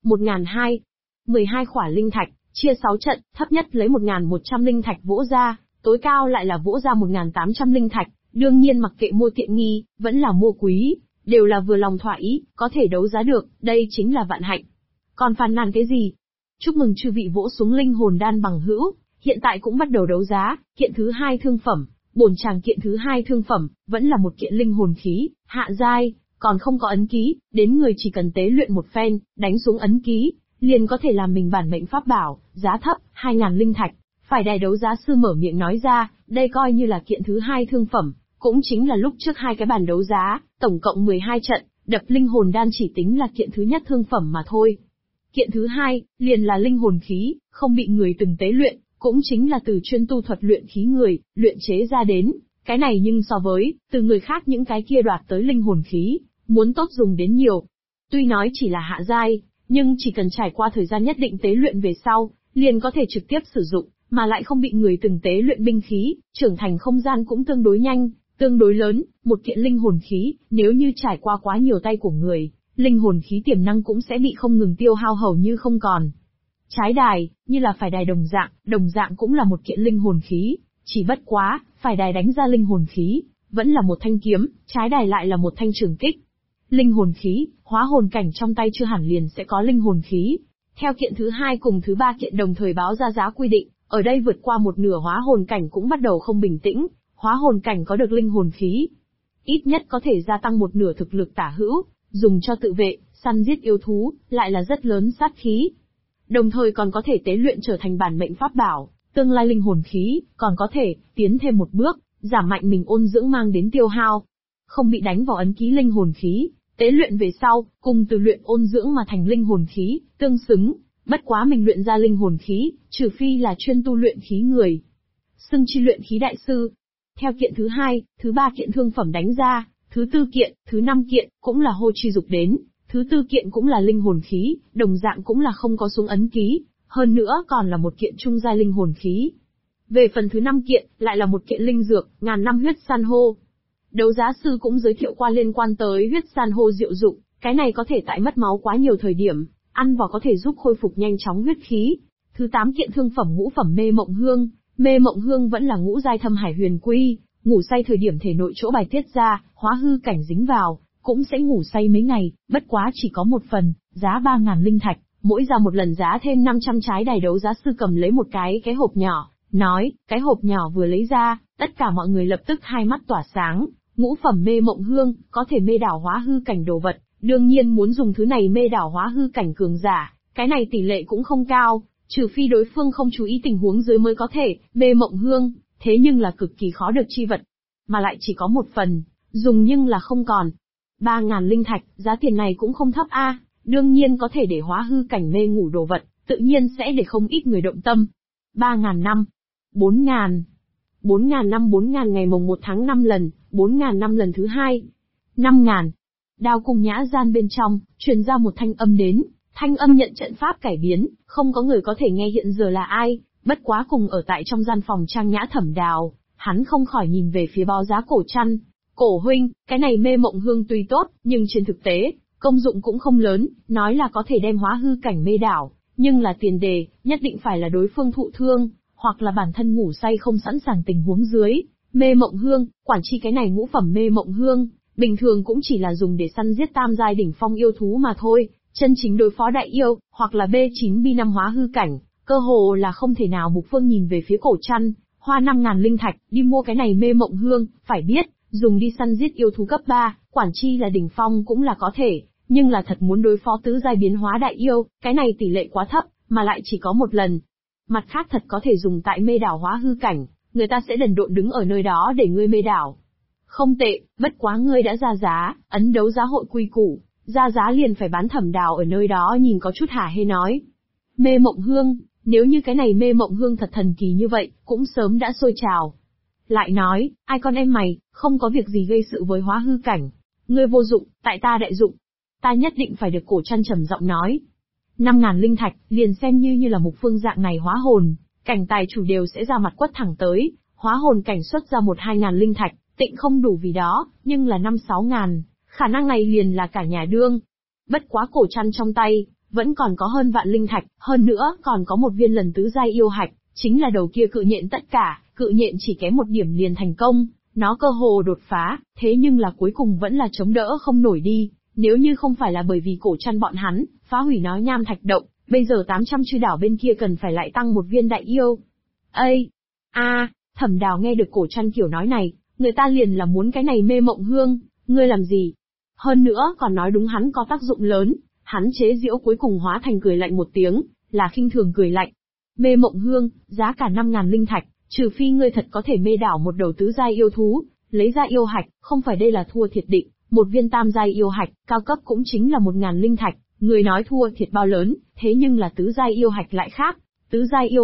1.200. 12 khỏa linh thạch, chia 6 trận, thấp nhất lấy 1.100 linh thạch vỗ ra, tối cao lại là vỗ ra 1.800 linh thạch, đương nhiên mặc kệ mua tiện nghi, vẫn là mua quý, đều là vừa lòng thỏa ý, có thể đấu giá được, đây chính là vạn hạnh. Còn phàn nàn cái gì? Chúc mừng chư vị vỗ xuống linh hồn đan bằng hữu, hiện tại cũng bắt đầu đấu giá, kiện thứ 2 thương phẩm, bổn tràng kiện thứ 2 thương phẩm, vẫn là một kiện linh hồn khí, hạ giai, còn không có ấn ký, đến người chỉ cần tế luyện một phen, đánh xuống ấn ký, liền có thể làm mình bản mệnh pháp bảo, giá thấp, 2.000 linh thạch. Phải đài đấu giá sư mở miệng nói ra, đây coi như là kiện thứ 2 thương phẩm, cũng chính là lúc trước 2 cái bàn đấu giá, tổng cộng 12 trận, đập linh hồn đan chỉ tính là kiện thứ nhất thương phẩm mà thôi. Kiện thứ 2, liền là linh hồn khí, không bị người từng tế luyện, cũng chính là từ chuyên tu thuật luyện khí người, luyện chế ra đến. Cái này nhưng so với, từ người khác những cái kia đoạt tới linh hồn khí, muốn tốt dùng đến nhiều. Tuy nói chỉ là hạ giai, nhưng chỉ cần trải qua thời gian nhất định tế luyện về sau, liền có thể trực tiếp sử dụng, mà lại không bị người từng tế luyện binh khí, trưởng thành không gian cũng tương đối nhanh, tương đối lớn. Một kiện linh hồn khí, nếu như trải qua quá nhiều tay của người, linh hồn khí tiềm năng cũng sẽ bị không ngừng tiêu hao hầu như không còn. Trái đài, như là phải đài đồng dạng cũng là một kiện linh hồn khí, chỉ bất quá, phải đài đánh ra linh hồn khí, vẫn là một thanh kiếm, trái đài lại là một thanh trường kích. Linh hồn khí, hóa hồn cảnh trong tay chưa hẳn liền sẽ có linh hồn khí. Theo kiện thứ 2 cùng thứ 3 kiện đồng thời báo ra giá quy định, ở đây vượt qua một nửa hóa hồn cảnh cũng bắt đầu không bình tĩnh, hóa hồn cảnh có được linh hồn khí. Ít nhất có thể gia tăng một nửa thực lực tả hữu, dùng cho tự vệ, săn giết yêu thú, lại là rất lớn sát khí. Đồng thời còn có thể tế luyện trở thành bản mệnh pháp bảo, tương lai linh hồn khí, còn có thể, tiến thêm một bước, giảm mạnh mình ôn dưỡng mang đến tiêu hao. Không bị đánh vào ấn ký linh hồn khí, tế luyện về sau, cùng từ luyện ôn dưỡng mà thành linh hồn khí, tương xứng. Bất quá mình luyện ra linh hồn khí, trừ phi là chuyên tu luyện khí người. Xưng chi luyện khí đại sư. Theo kiện thứ 2, thứ 3 kiện thương phẩm đánh ra, thứ 4 kiện, thứ 5 kiện, cũng là hô chi dục đến, thứ 4 kiện cũng là linh hồn khí, đồng dạng cũng là không có xuống ấn ký, hơn nữa còn là một kiện trung giai linh hồn khí. Về phần thứ 5 kiện, lại là một kiện linh dược, ngàn năm huyết san hô. Đấu giá sư cũng giới thiệu qua liên quan tới huyết san hô diệu dụng, cái này có thể tại mất máu quá nhiều thời điểm, ăn vào có thể giúp khôi phục nhanh chóng huyết khí. Thứ 8 kiện thương phẩm ngũ phẩm mê mộng hương vẫn là ngũ giai thâm hải huyền quy, ngủ say thời điểm thể nội chỗ bài tiết ra, hóa hư cảnh dính vào, cũng sẽ ngủ say mấy ngày, bất quá chỉ có một phần, giá 3.000 linh thạch, mỗi ra một lần giá thêm 500 trái đài. Đấu giá sư cầm lấy một cái hộp nhỏ, nói, cái hộp nhỏ vừa lấy ra, tất cả mọi người lập tức hai mắt tỏa sáng. Ngũ phẩm mê mộng hương, có thể mê đảo hóa hư cảnh đồ vật, đương nhiên muốn dùng thứ này mê đảo hóa hư cảnh cường giả, cái này tỷ lệ cũng không cao, trừ phi đối phương không chú ý tình huống dưới mới có thể mê mộng hương, thế nhưng là cực kỳ khó được chi vật, mà lại chỉ có một phần, dùng nhưng là không còn. 3.000 linh thạch, giá tiền này cũng không thấp a, đương nhiên có thể để hóa hư cảnh mê ngủ đồ vật, tự nhiên sẽ để không ít người động tâm. 3.000 năm, 4.000. 4.000 năm 4.000 ngày mồng 1 tháng 5 lần, 4.000 năm lần thứ 2. 5.000. Đao cung nhã gian bên trong, truyền ra một thanh âm đến, thanh âm nhận trận pháp cải biến, không có người có thể nghe hiện giờ là ai, bất quá cùng ở tại trong gian phòng trang nhã Thẩm Đào, hắn không khỏi nhìn về phía báo giá cổ chăn. Cổ huynh, cái này mê mộng hương tuy tốt, nhưng trên thực tế, công dụng cũng không lớn, nói là có thể đem hóa hư cảnh mê đảo, nhưng là tiền đề, nhất định phải là đối phương thụ thương, hoặc là bản thân ngủ say không sẵn sàng tình huống dưới. Mê mộng hương, quản chi cái này ngũ phẩm mê mộng hương, bình thường cũng chỉ là dùng để săn giết tam giai đỉnh phong yêu thú mà thôi, chân chính đối phó đại yêu, hoặc là B9B5 hóa hư cảnh, cơ hồ là không thể nào. Mục Phương nhìn về phía cổ chăn, hoa 5.000 linh thạch, đi mua cái này mê mộng hương, phải biết, dùng đi săn giết yêu thú cấp 3, quản chi là đỉnh phong cũng là có thể, nhưng là thật muốn đối phó tứ giai biến hóa đại yêu, cái này tỷ lệ quá thấp, mà lại chỉ có một lần. Mặt khác thật có thể dùng tại mê đảo hóa hư cảnh, người ta sẽ đần độn đứng ở nơi đó để ngươi mê đảo. Không tệ, bất quá ngươi đã ra giá, ấn đấu giá hội quy củ, ra giá liền phải bán. Thẩm Đào ở nơi đó nhìn có chút hả hê nói. Mê mộng hương, nếu như cái này mê mộng hương thật thần kỳ như vậy, cũng sớm đã sôi trào. Lại nói, ai con em mày, không có việc gì gây sự với hóa hư cảnh. Ngươi vô dụng, tại ta đại dụng. Ta nhất định phải được. Cổ chăn trầm giọng nói. 5.000 linh thạch, liền xem như là Mục Phương dạng này hóa hồn, cảnh tài chủ đều sẽ ra mặt quất thẳng tới, hóa hồn cảnh xuất ra 1-2 linh thạch, tịnh không đủ vì đó, nhưng là 5-6 khả năng này liền là cả nhà đương. Bất quá cổ chăn trong tay, vẫn còn có hơn vạn linh thạch, hơn nữa còn có một viên lần tứ giai yêu hạch, chính là đầu kia cự nhện. Tất cả, cự nhện chỉ kém một điểm liền thành công, nó cơ hồ đột phá, thế nhưng là cuối cùng vẫn là chống đỡ không nổi đi. Nếu như không phải là bởi vì cổ chăn bọn hắn, phá hủy nó nham thạch động, bây giờ 800 chư đảo bên kia cần phải lại tăng một viên đại yêu. Thẩm Đào nghe được cổ chăn kiểu nói này, người ta liền là muốn cái này mê mộng hương, ngươi làm gì? Hơn nữa còn nói đúng hắn có tác dụng lớn, hắn chế giễu cuối cùng hóa thành cười lạnh một tiếng, là khinh thường cười lạnh. Mê mộng hương, giá cả 5.000 linh thạch, trừ phi ngươi thật có thể mê đảo một đầu tứ giai yêu thú, lấy ra yêu hạch, không phải đây là thua thiệt định. Một viên tam giai yêu hạch, cao cấp cũng chính là 1.000 linh thạch, người nói thua thiệt bao lớn, thế nhưng là tứ giai yêu hạch lại khác. Tứ giai yêu hạch,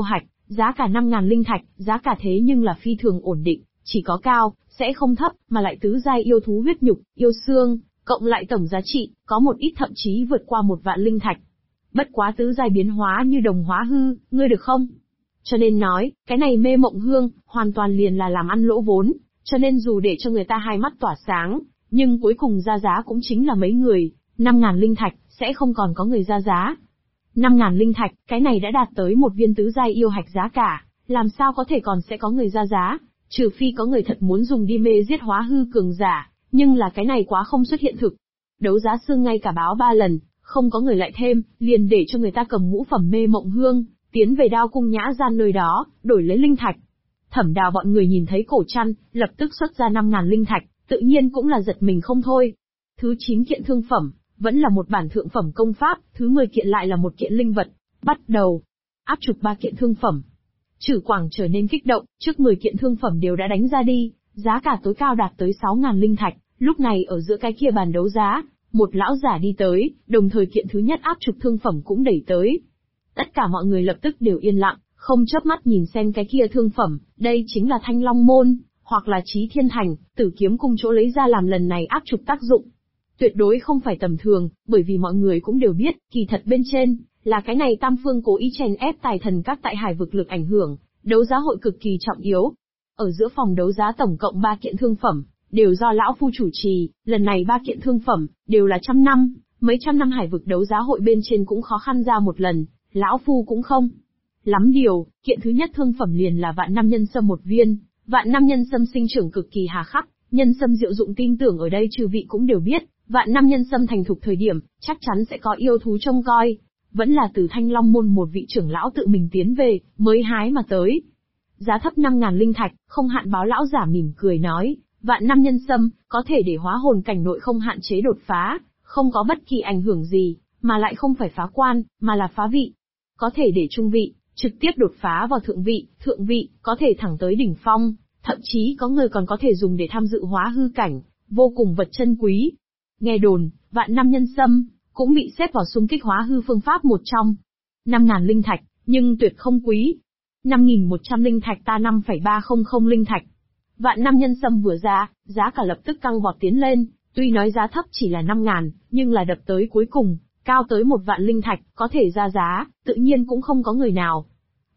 Giá cả 5.000 linh thạch, giá cả thế nhưng là phi thường ổn định, chỉ có cao, sẽ không thấp, mà lại tứ giai yêu thú huyết nhục, yêu xương, cộng lại tổng giá trị, có một ít thậm chí vượt qua 1.000 linh thạch. Bất quá tứ giai biến hóa như đồng hóa hư, ngươi được không? Cho nên nói, cái này mê mộng hương, hoàn toàn liền là làm ăn lỗ vốn, cho nên dù để cho người ta hai mắt tỏa sáng, nhưng cuối cùng ra giá cũng chính là mấy người, 5.000 linh thạch, sẽ không còn có người ra giá. 5.000 linh thạch, cái này đã đạt tới một viên tứ giai yêu hạch giá cả, làm sao có thể còn sẽ có người ra giá, trừ phi có người thật muốn dùng đi mê giết hóa hư cường giả, nhưng là cái này quá không xuất hiện thực. Đấu giá xương ngay cả báo 3 lần, không có người lại thêm, liền để cho người ta cầm ngũ phẩm mê mộng hương, tiến về Đao Cung Nhã Gian nơi đó, đổi lấy linh thạch. Thẩm Đào bọn người nhìn thấy cổ trăn, lập tức xuất ra 5.000 linh thạch, tự nhiên cũng là giật mình không thôi. Thứ 9 kiện thương phẩm, vẫn là một bản thượng phẩm công pháp, thứ 10 kiện lại là một kiện linh vật. Bắt đầu, áp trục 3 kiện thương phẩm. Trử Quảng trở nên kích động, trước 10 kiện thương phẩm đều đã đánh ra đi, giá cả tối cao đạt tới 6.000 linh thạch, lúc này ở giữa cái kia bàn đấu giá, một lão giả đi tới, đồng thời kiện thứ nhất áp trục thương phẩm cũng đẩy tới. Tất cả mọi người lập tức đều yên lặng, không chớp mắt nhìn xem cái kia thương phẩm, đây chính là Thanh Long Môn, hoặc là Chí Thiên Thành, Tử Kiếm Cung chỗ lấy ra làm lần này áp trục tác dụng. Tuyệt đối không phải tầm thường, bởi vì mọi người cũng đều biết, kỳ thật bên trên, là cái này Tam Phương cố ý chèn ép tài thần các tại hải vực lực ảnh hưởng, đấu giá hội cực kỳ trọng yếu. Ở giữa phòng đấu giá tổng cộng 3 kiện thương phẩm, đều do lão phu chủ trì, lần này 3 kiện thương phẩm, đều là trăm năm, mấy trăm năm hải vực đấu giá hội bên trên cũng khó khăn ra một lần, lão phu cũng không. Lắm điều, kiện thứ nhất thương phẩm liền là vạn năm nhân sâm một viên, vạn năm nhân sâm sinh trưởng cực kỳ hà khắc, nhân sâm diệu dụng tin tưởng ở đây chư vị cũng đều biết, vạn năm nhân sâm thành thục thời điểm, chắc chắn sẽ có yêu thú trông coi. Vẫn là từ Thanh Long Môn một vị trưởng lão tự mình tiến về, mới hái mà tới. Giá thấp 5.000 linh thạch, không hạn báo lão giả mỉm cười nói, vạn năm nhân sâm, có thể để hóa hồn cảnh nội không hạn chế đột phá, không có bất kỳ ảnh hưởng gì, mà lại không phải phá quan, mà là phá vị. Có thể để trung vị, trực tiếp đột phá vào thượng vị, có thể thẳng tới đỉnh phong, thậm chí có người còn có thể dùng để tham dự hóa hư cảnh, vô cùng vật chân quý. Nghe đồn, vạn năm nhân sâm, cũng bị xếp vào xung kích hóa hư phương pháp một trong. 5.000 linh thạch, nhưng tuyệt không quý. 5.100 linh thạch ta 5,300 linh thạch. Vạn năm nhân sâm vừa ra, giá cả lập tức căng vọt tiến lên, tuy nói giá thấp chỉ là 5.000, nhưng là đập tới cuối cùng, cao tới 1.000 linh thạch, có thể ra giá, tự nhiên cũng không có người nào.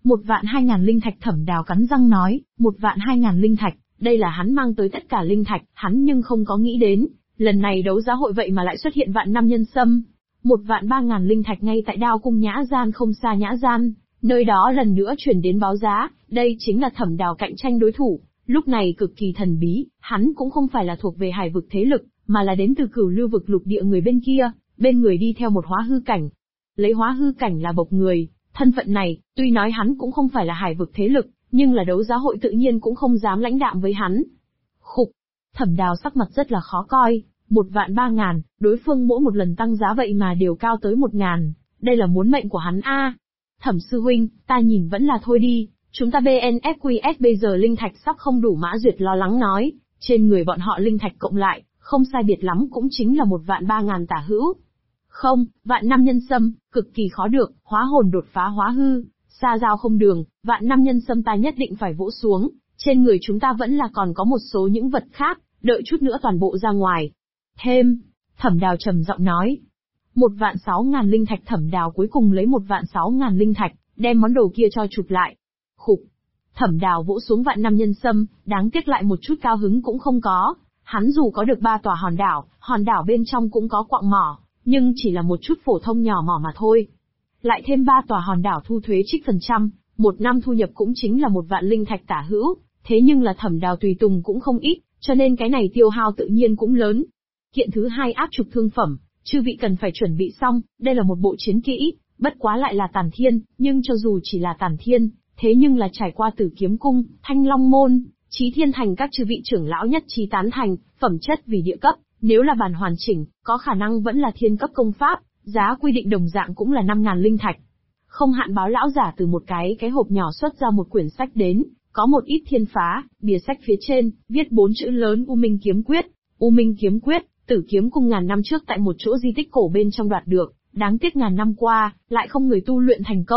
1.200 linh thạch. Thẩm Đào cắn răng nói, 1.200 linh thạch, đây là hắn mang tới tất cả linh thạch, hắn nhưng không có nghĩ đến, lần này đấu giá hội vậy mà lại xuất hiện vạn năm nhân sâm. 1.300 linh thạch ngay tại Đao Cung Nhã Gian không xa Nhã Gian, nơi đó lần nữa chuyển đến báo giá, đây chính là Thẩm Đào cạnh tranh đối thủ, lúc này cực kỳ thần bí, hắn cũng không phải là thuộc về hải vực thế lực, mà là đến từ Cửu Lưu vực lục địa người bên kia, bên người đi theo một hóa hư cảnh. Lấy hóa hư cảnh là bộc người, thân phận này, tuy nói hắn cũng không phải là hải vực thế lực, nhưng là đấu giá hội tự nhiên cũng không dám lãnh đạm với hắn. Khục, Thẩm Đào sắc mặt rất là khó coi, 1.300.000, đối phương mỗi một lần tăng giá vậy mà đều cao tới 1.000, đây là muốn mệnh của hắn a. Thẩm sư huynh, ta nhìn vẫn là thôi đi, chúng ta BNSQS bây giờ linh thạch sắp không đủ. Mã Duyệt lo lắng nói, trên người bọn họ linh thạch cộng lại, không sai biệt lắm cũng chính là 1.300.000 tả hữu. Không, vạn năm nhân sâm, cực kỳ khó được, hóa hồn đột phá hóa hư, xa giao không đường, vạn năm nhân sâm ta nhất định phải vỗ xuống, trên người chúng ta vẫn là còn có một số những vật khác, đợi chút nữa toàn bộ ra ngoài. Thêm, Thẩm Đào trầm giọng nói. 1.600.000 linh thạch. Thẩm Đào cuối cùng lấy 1.600.000 linh thạch, đem món đồ kia cho chụp lại. Khục. Thẩm Đào vỗ xuống vạn năm nhân sâm, đáng tiếc lại một chút cao hứng cũng không có. Hắn dù có được 3 tòa hòn đảo bên trong cũng có quặng mỏ, nhưng chỉ là một chút phổ thông nhỏ mỏ mà thôi. Lại thêm 3 tòa hòn đảo thu thuế trích phần trăm, một năm thu nhập cũng chính là 1.000 linh thạch tả hữu, thế nhưng là Thẩm Đào tùy tùng cũng không ít, cho nên cái này tiêu hao tự nhiên cũng lớn. Kiện thứ 2 áp trục thương phẩm, chư vị cần phải chuẩn bị xong, đây là một bộ chiến kỹ, bất quá lại là tàn thiên, nhưng cho dù chỉ là tàn thiên, thế nhưng là trải qua Tử Kiếm Cung, Thanh Long Môn, Chí Thiên Thành các chư vị trưởng lão nhất trí tán thành, phẩm chất vì địa cấp, nếu là bản hoàn chỉnh, có khả năng vẫn là thiên cấp công pháp, giá quy định đồng dạng cũng là 5.000 linh thạch. Không hạn báo lão giả từ một cái hộp nhỏ xuất ra một quyển sách đến, có một ít thiên phá, bìa sách phía trên, viết 4 chữ lớn U Minh Kiếm Quyết. U Minh Kiếm Quyết, Tử Kiếm Cung ngàn năm trước tại một chỗ di tích cổ bên trong đoạt được, đáng tiếc ngàn năm qua, lại không người tu luyện thành công,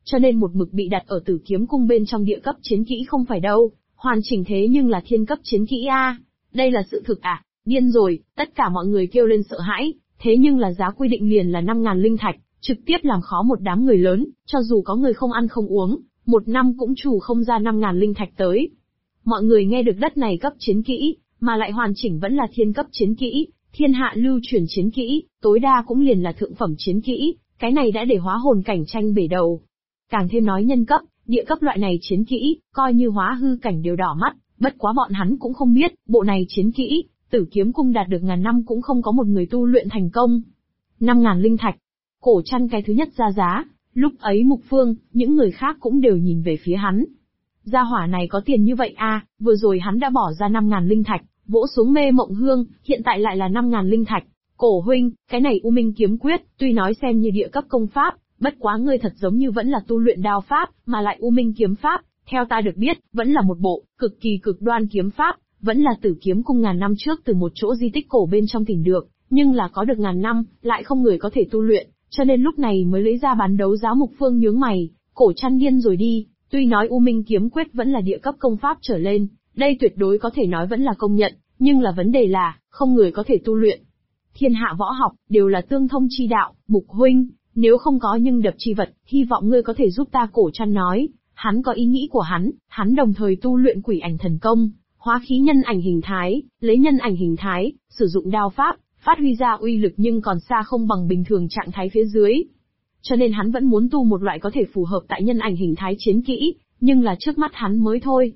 cho nên một mực bị đặt ở Tử Kiếm Cung bên trong địa cấp chiến kỹ không phải đâu, hoàn chỉnh thế nhưng là thiên cấp chiến kỹ a. Đây là sự thực à? Điên rồi, tất cả mọi người kêu lên sợ hãi, thế nhưng là giá quy định liền là 5.000 linh thạch, trực tiếp làm khó một đám người lớn, cho dù có người không ăn không uống, một năm cũng trù không ra 5.000 linh thạch tới. Mọi người nghe được đất này cấp chiến kỹ, mà lại hoàn chỉnh vẫn là thiên cấp chiến kỹ, thiên hạ lưu truyền chiến kỹ, tối đa cũng liền là thượng phẩm chiến kỹ, cái này đã để hóa hồn cảnh tranh bể đầu. Càng thêm nói nhân cấp, địa cấp loại này chiến kỹ, coi như hóa hư cảnh đều đỏ mắt, bất quá bọn hắn cũng không biết, bộ này chiến kỹ, Tử Kiếm Cung đạt được ngàn năm cũng không có một người tu luyện thành công. 5.000 linh thạch. Cổ Trăn cái thứ nhất ra giá, lúc ấy Mục Phương, những người khác cũng đều nhìn về phía hắn. Gia hỏa này có tiền như vậy à, vừa rồi hắn đã bỏ ra 5.000 linh thạch, vỗ xuống Mê Mộng Hương, hiện tại lại là 5.000 linh thạch. Cổ huynh, cái này U Minh kiếm quyết, tuy nói xem như địa cấp công pháp, bất quá ngươi thật giống như vẫn là tu luyện đao pháp, mà lại U Minh kiếm pháp, theo ta được biết, vẫn là một bộ, cực kỳ cực đoan kiếm pháp, vẫn là Tử Kiếm Cung ngàn năm trước từ một chỗ di tích cổ bên trong tìm được, nhưng là có được ngàn năm, lại không người có thể tu luyện, cho nên lúc này mới lấy ra bán đấu giá. Mục Phương nhướng mày, Cổ Trăn điên rồi đi, tuy nói U Minh kiếm quyết vẫn là địa cấp công pháp trở lên, đây tuyệt đối có thể nói vẫn là công nhận, nhưng là vấn đề là, không người có thể tu luyện. Thiên hạ võ học, đều là tương thông chi đạo, Mục huynh, nếu không có nhưng đập chi vật, hy vọng ngươi có thể giúp ta. Cổ Trăn nói, hắn có ý nghĩ của hắn đồng thời tu luyện quỷ ảnh thần công, hóa khí nhân ảnh hình thái, lấy nhân ảnh hình thái, sử dụng đao pháp, phát huy ra uy lực nhưng còn xa không bằng bình thường trạng thái phía dưới. Cho nên hắn vẫn muốn tu một loại có thể phù hợp tại nhân ảnh hình thái chiến kỹ, nhưng là trước mắt hắn mới thôi,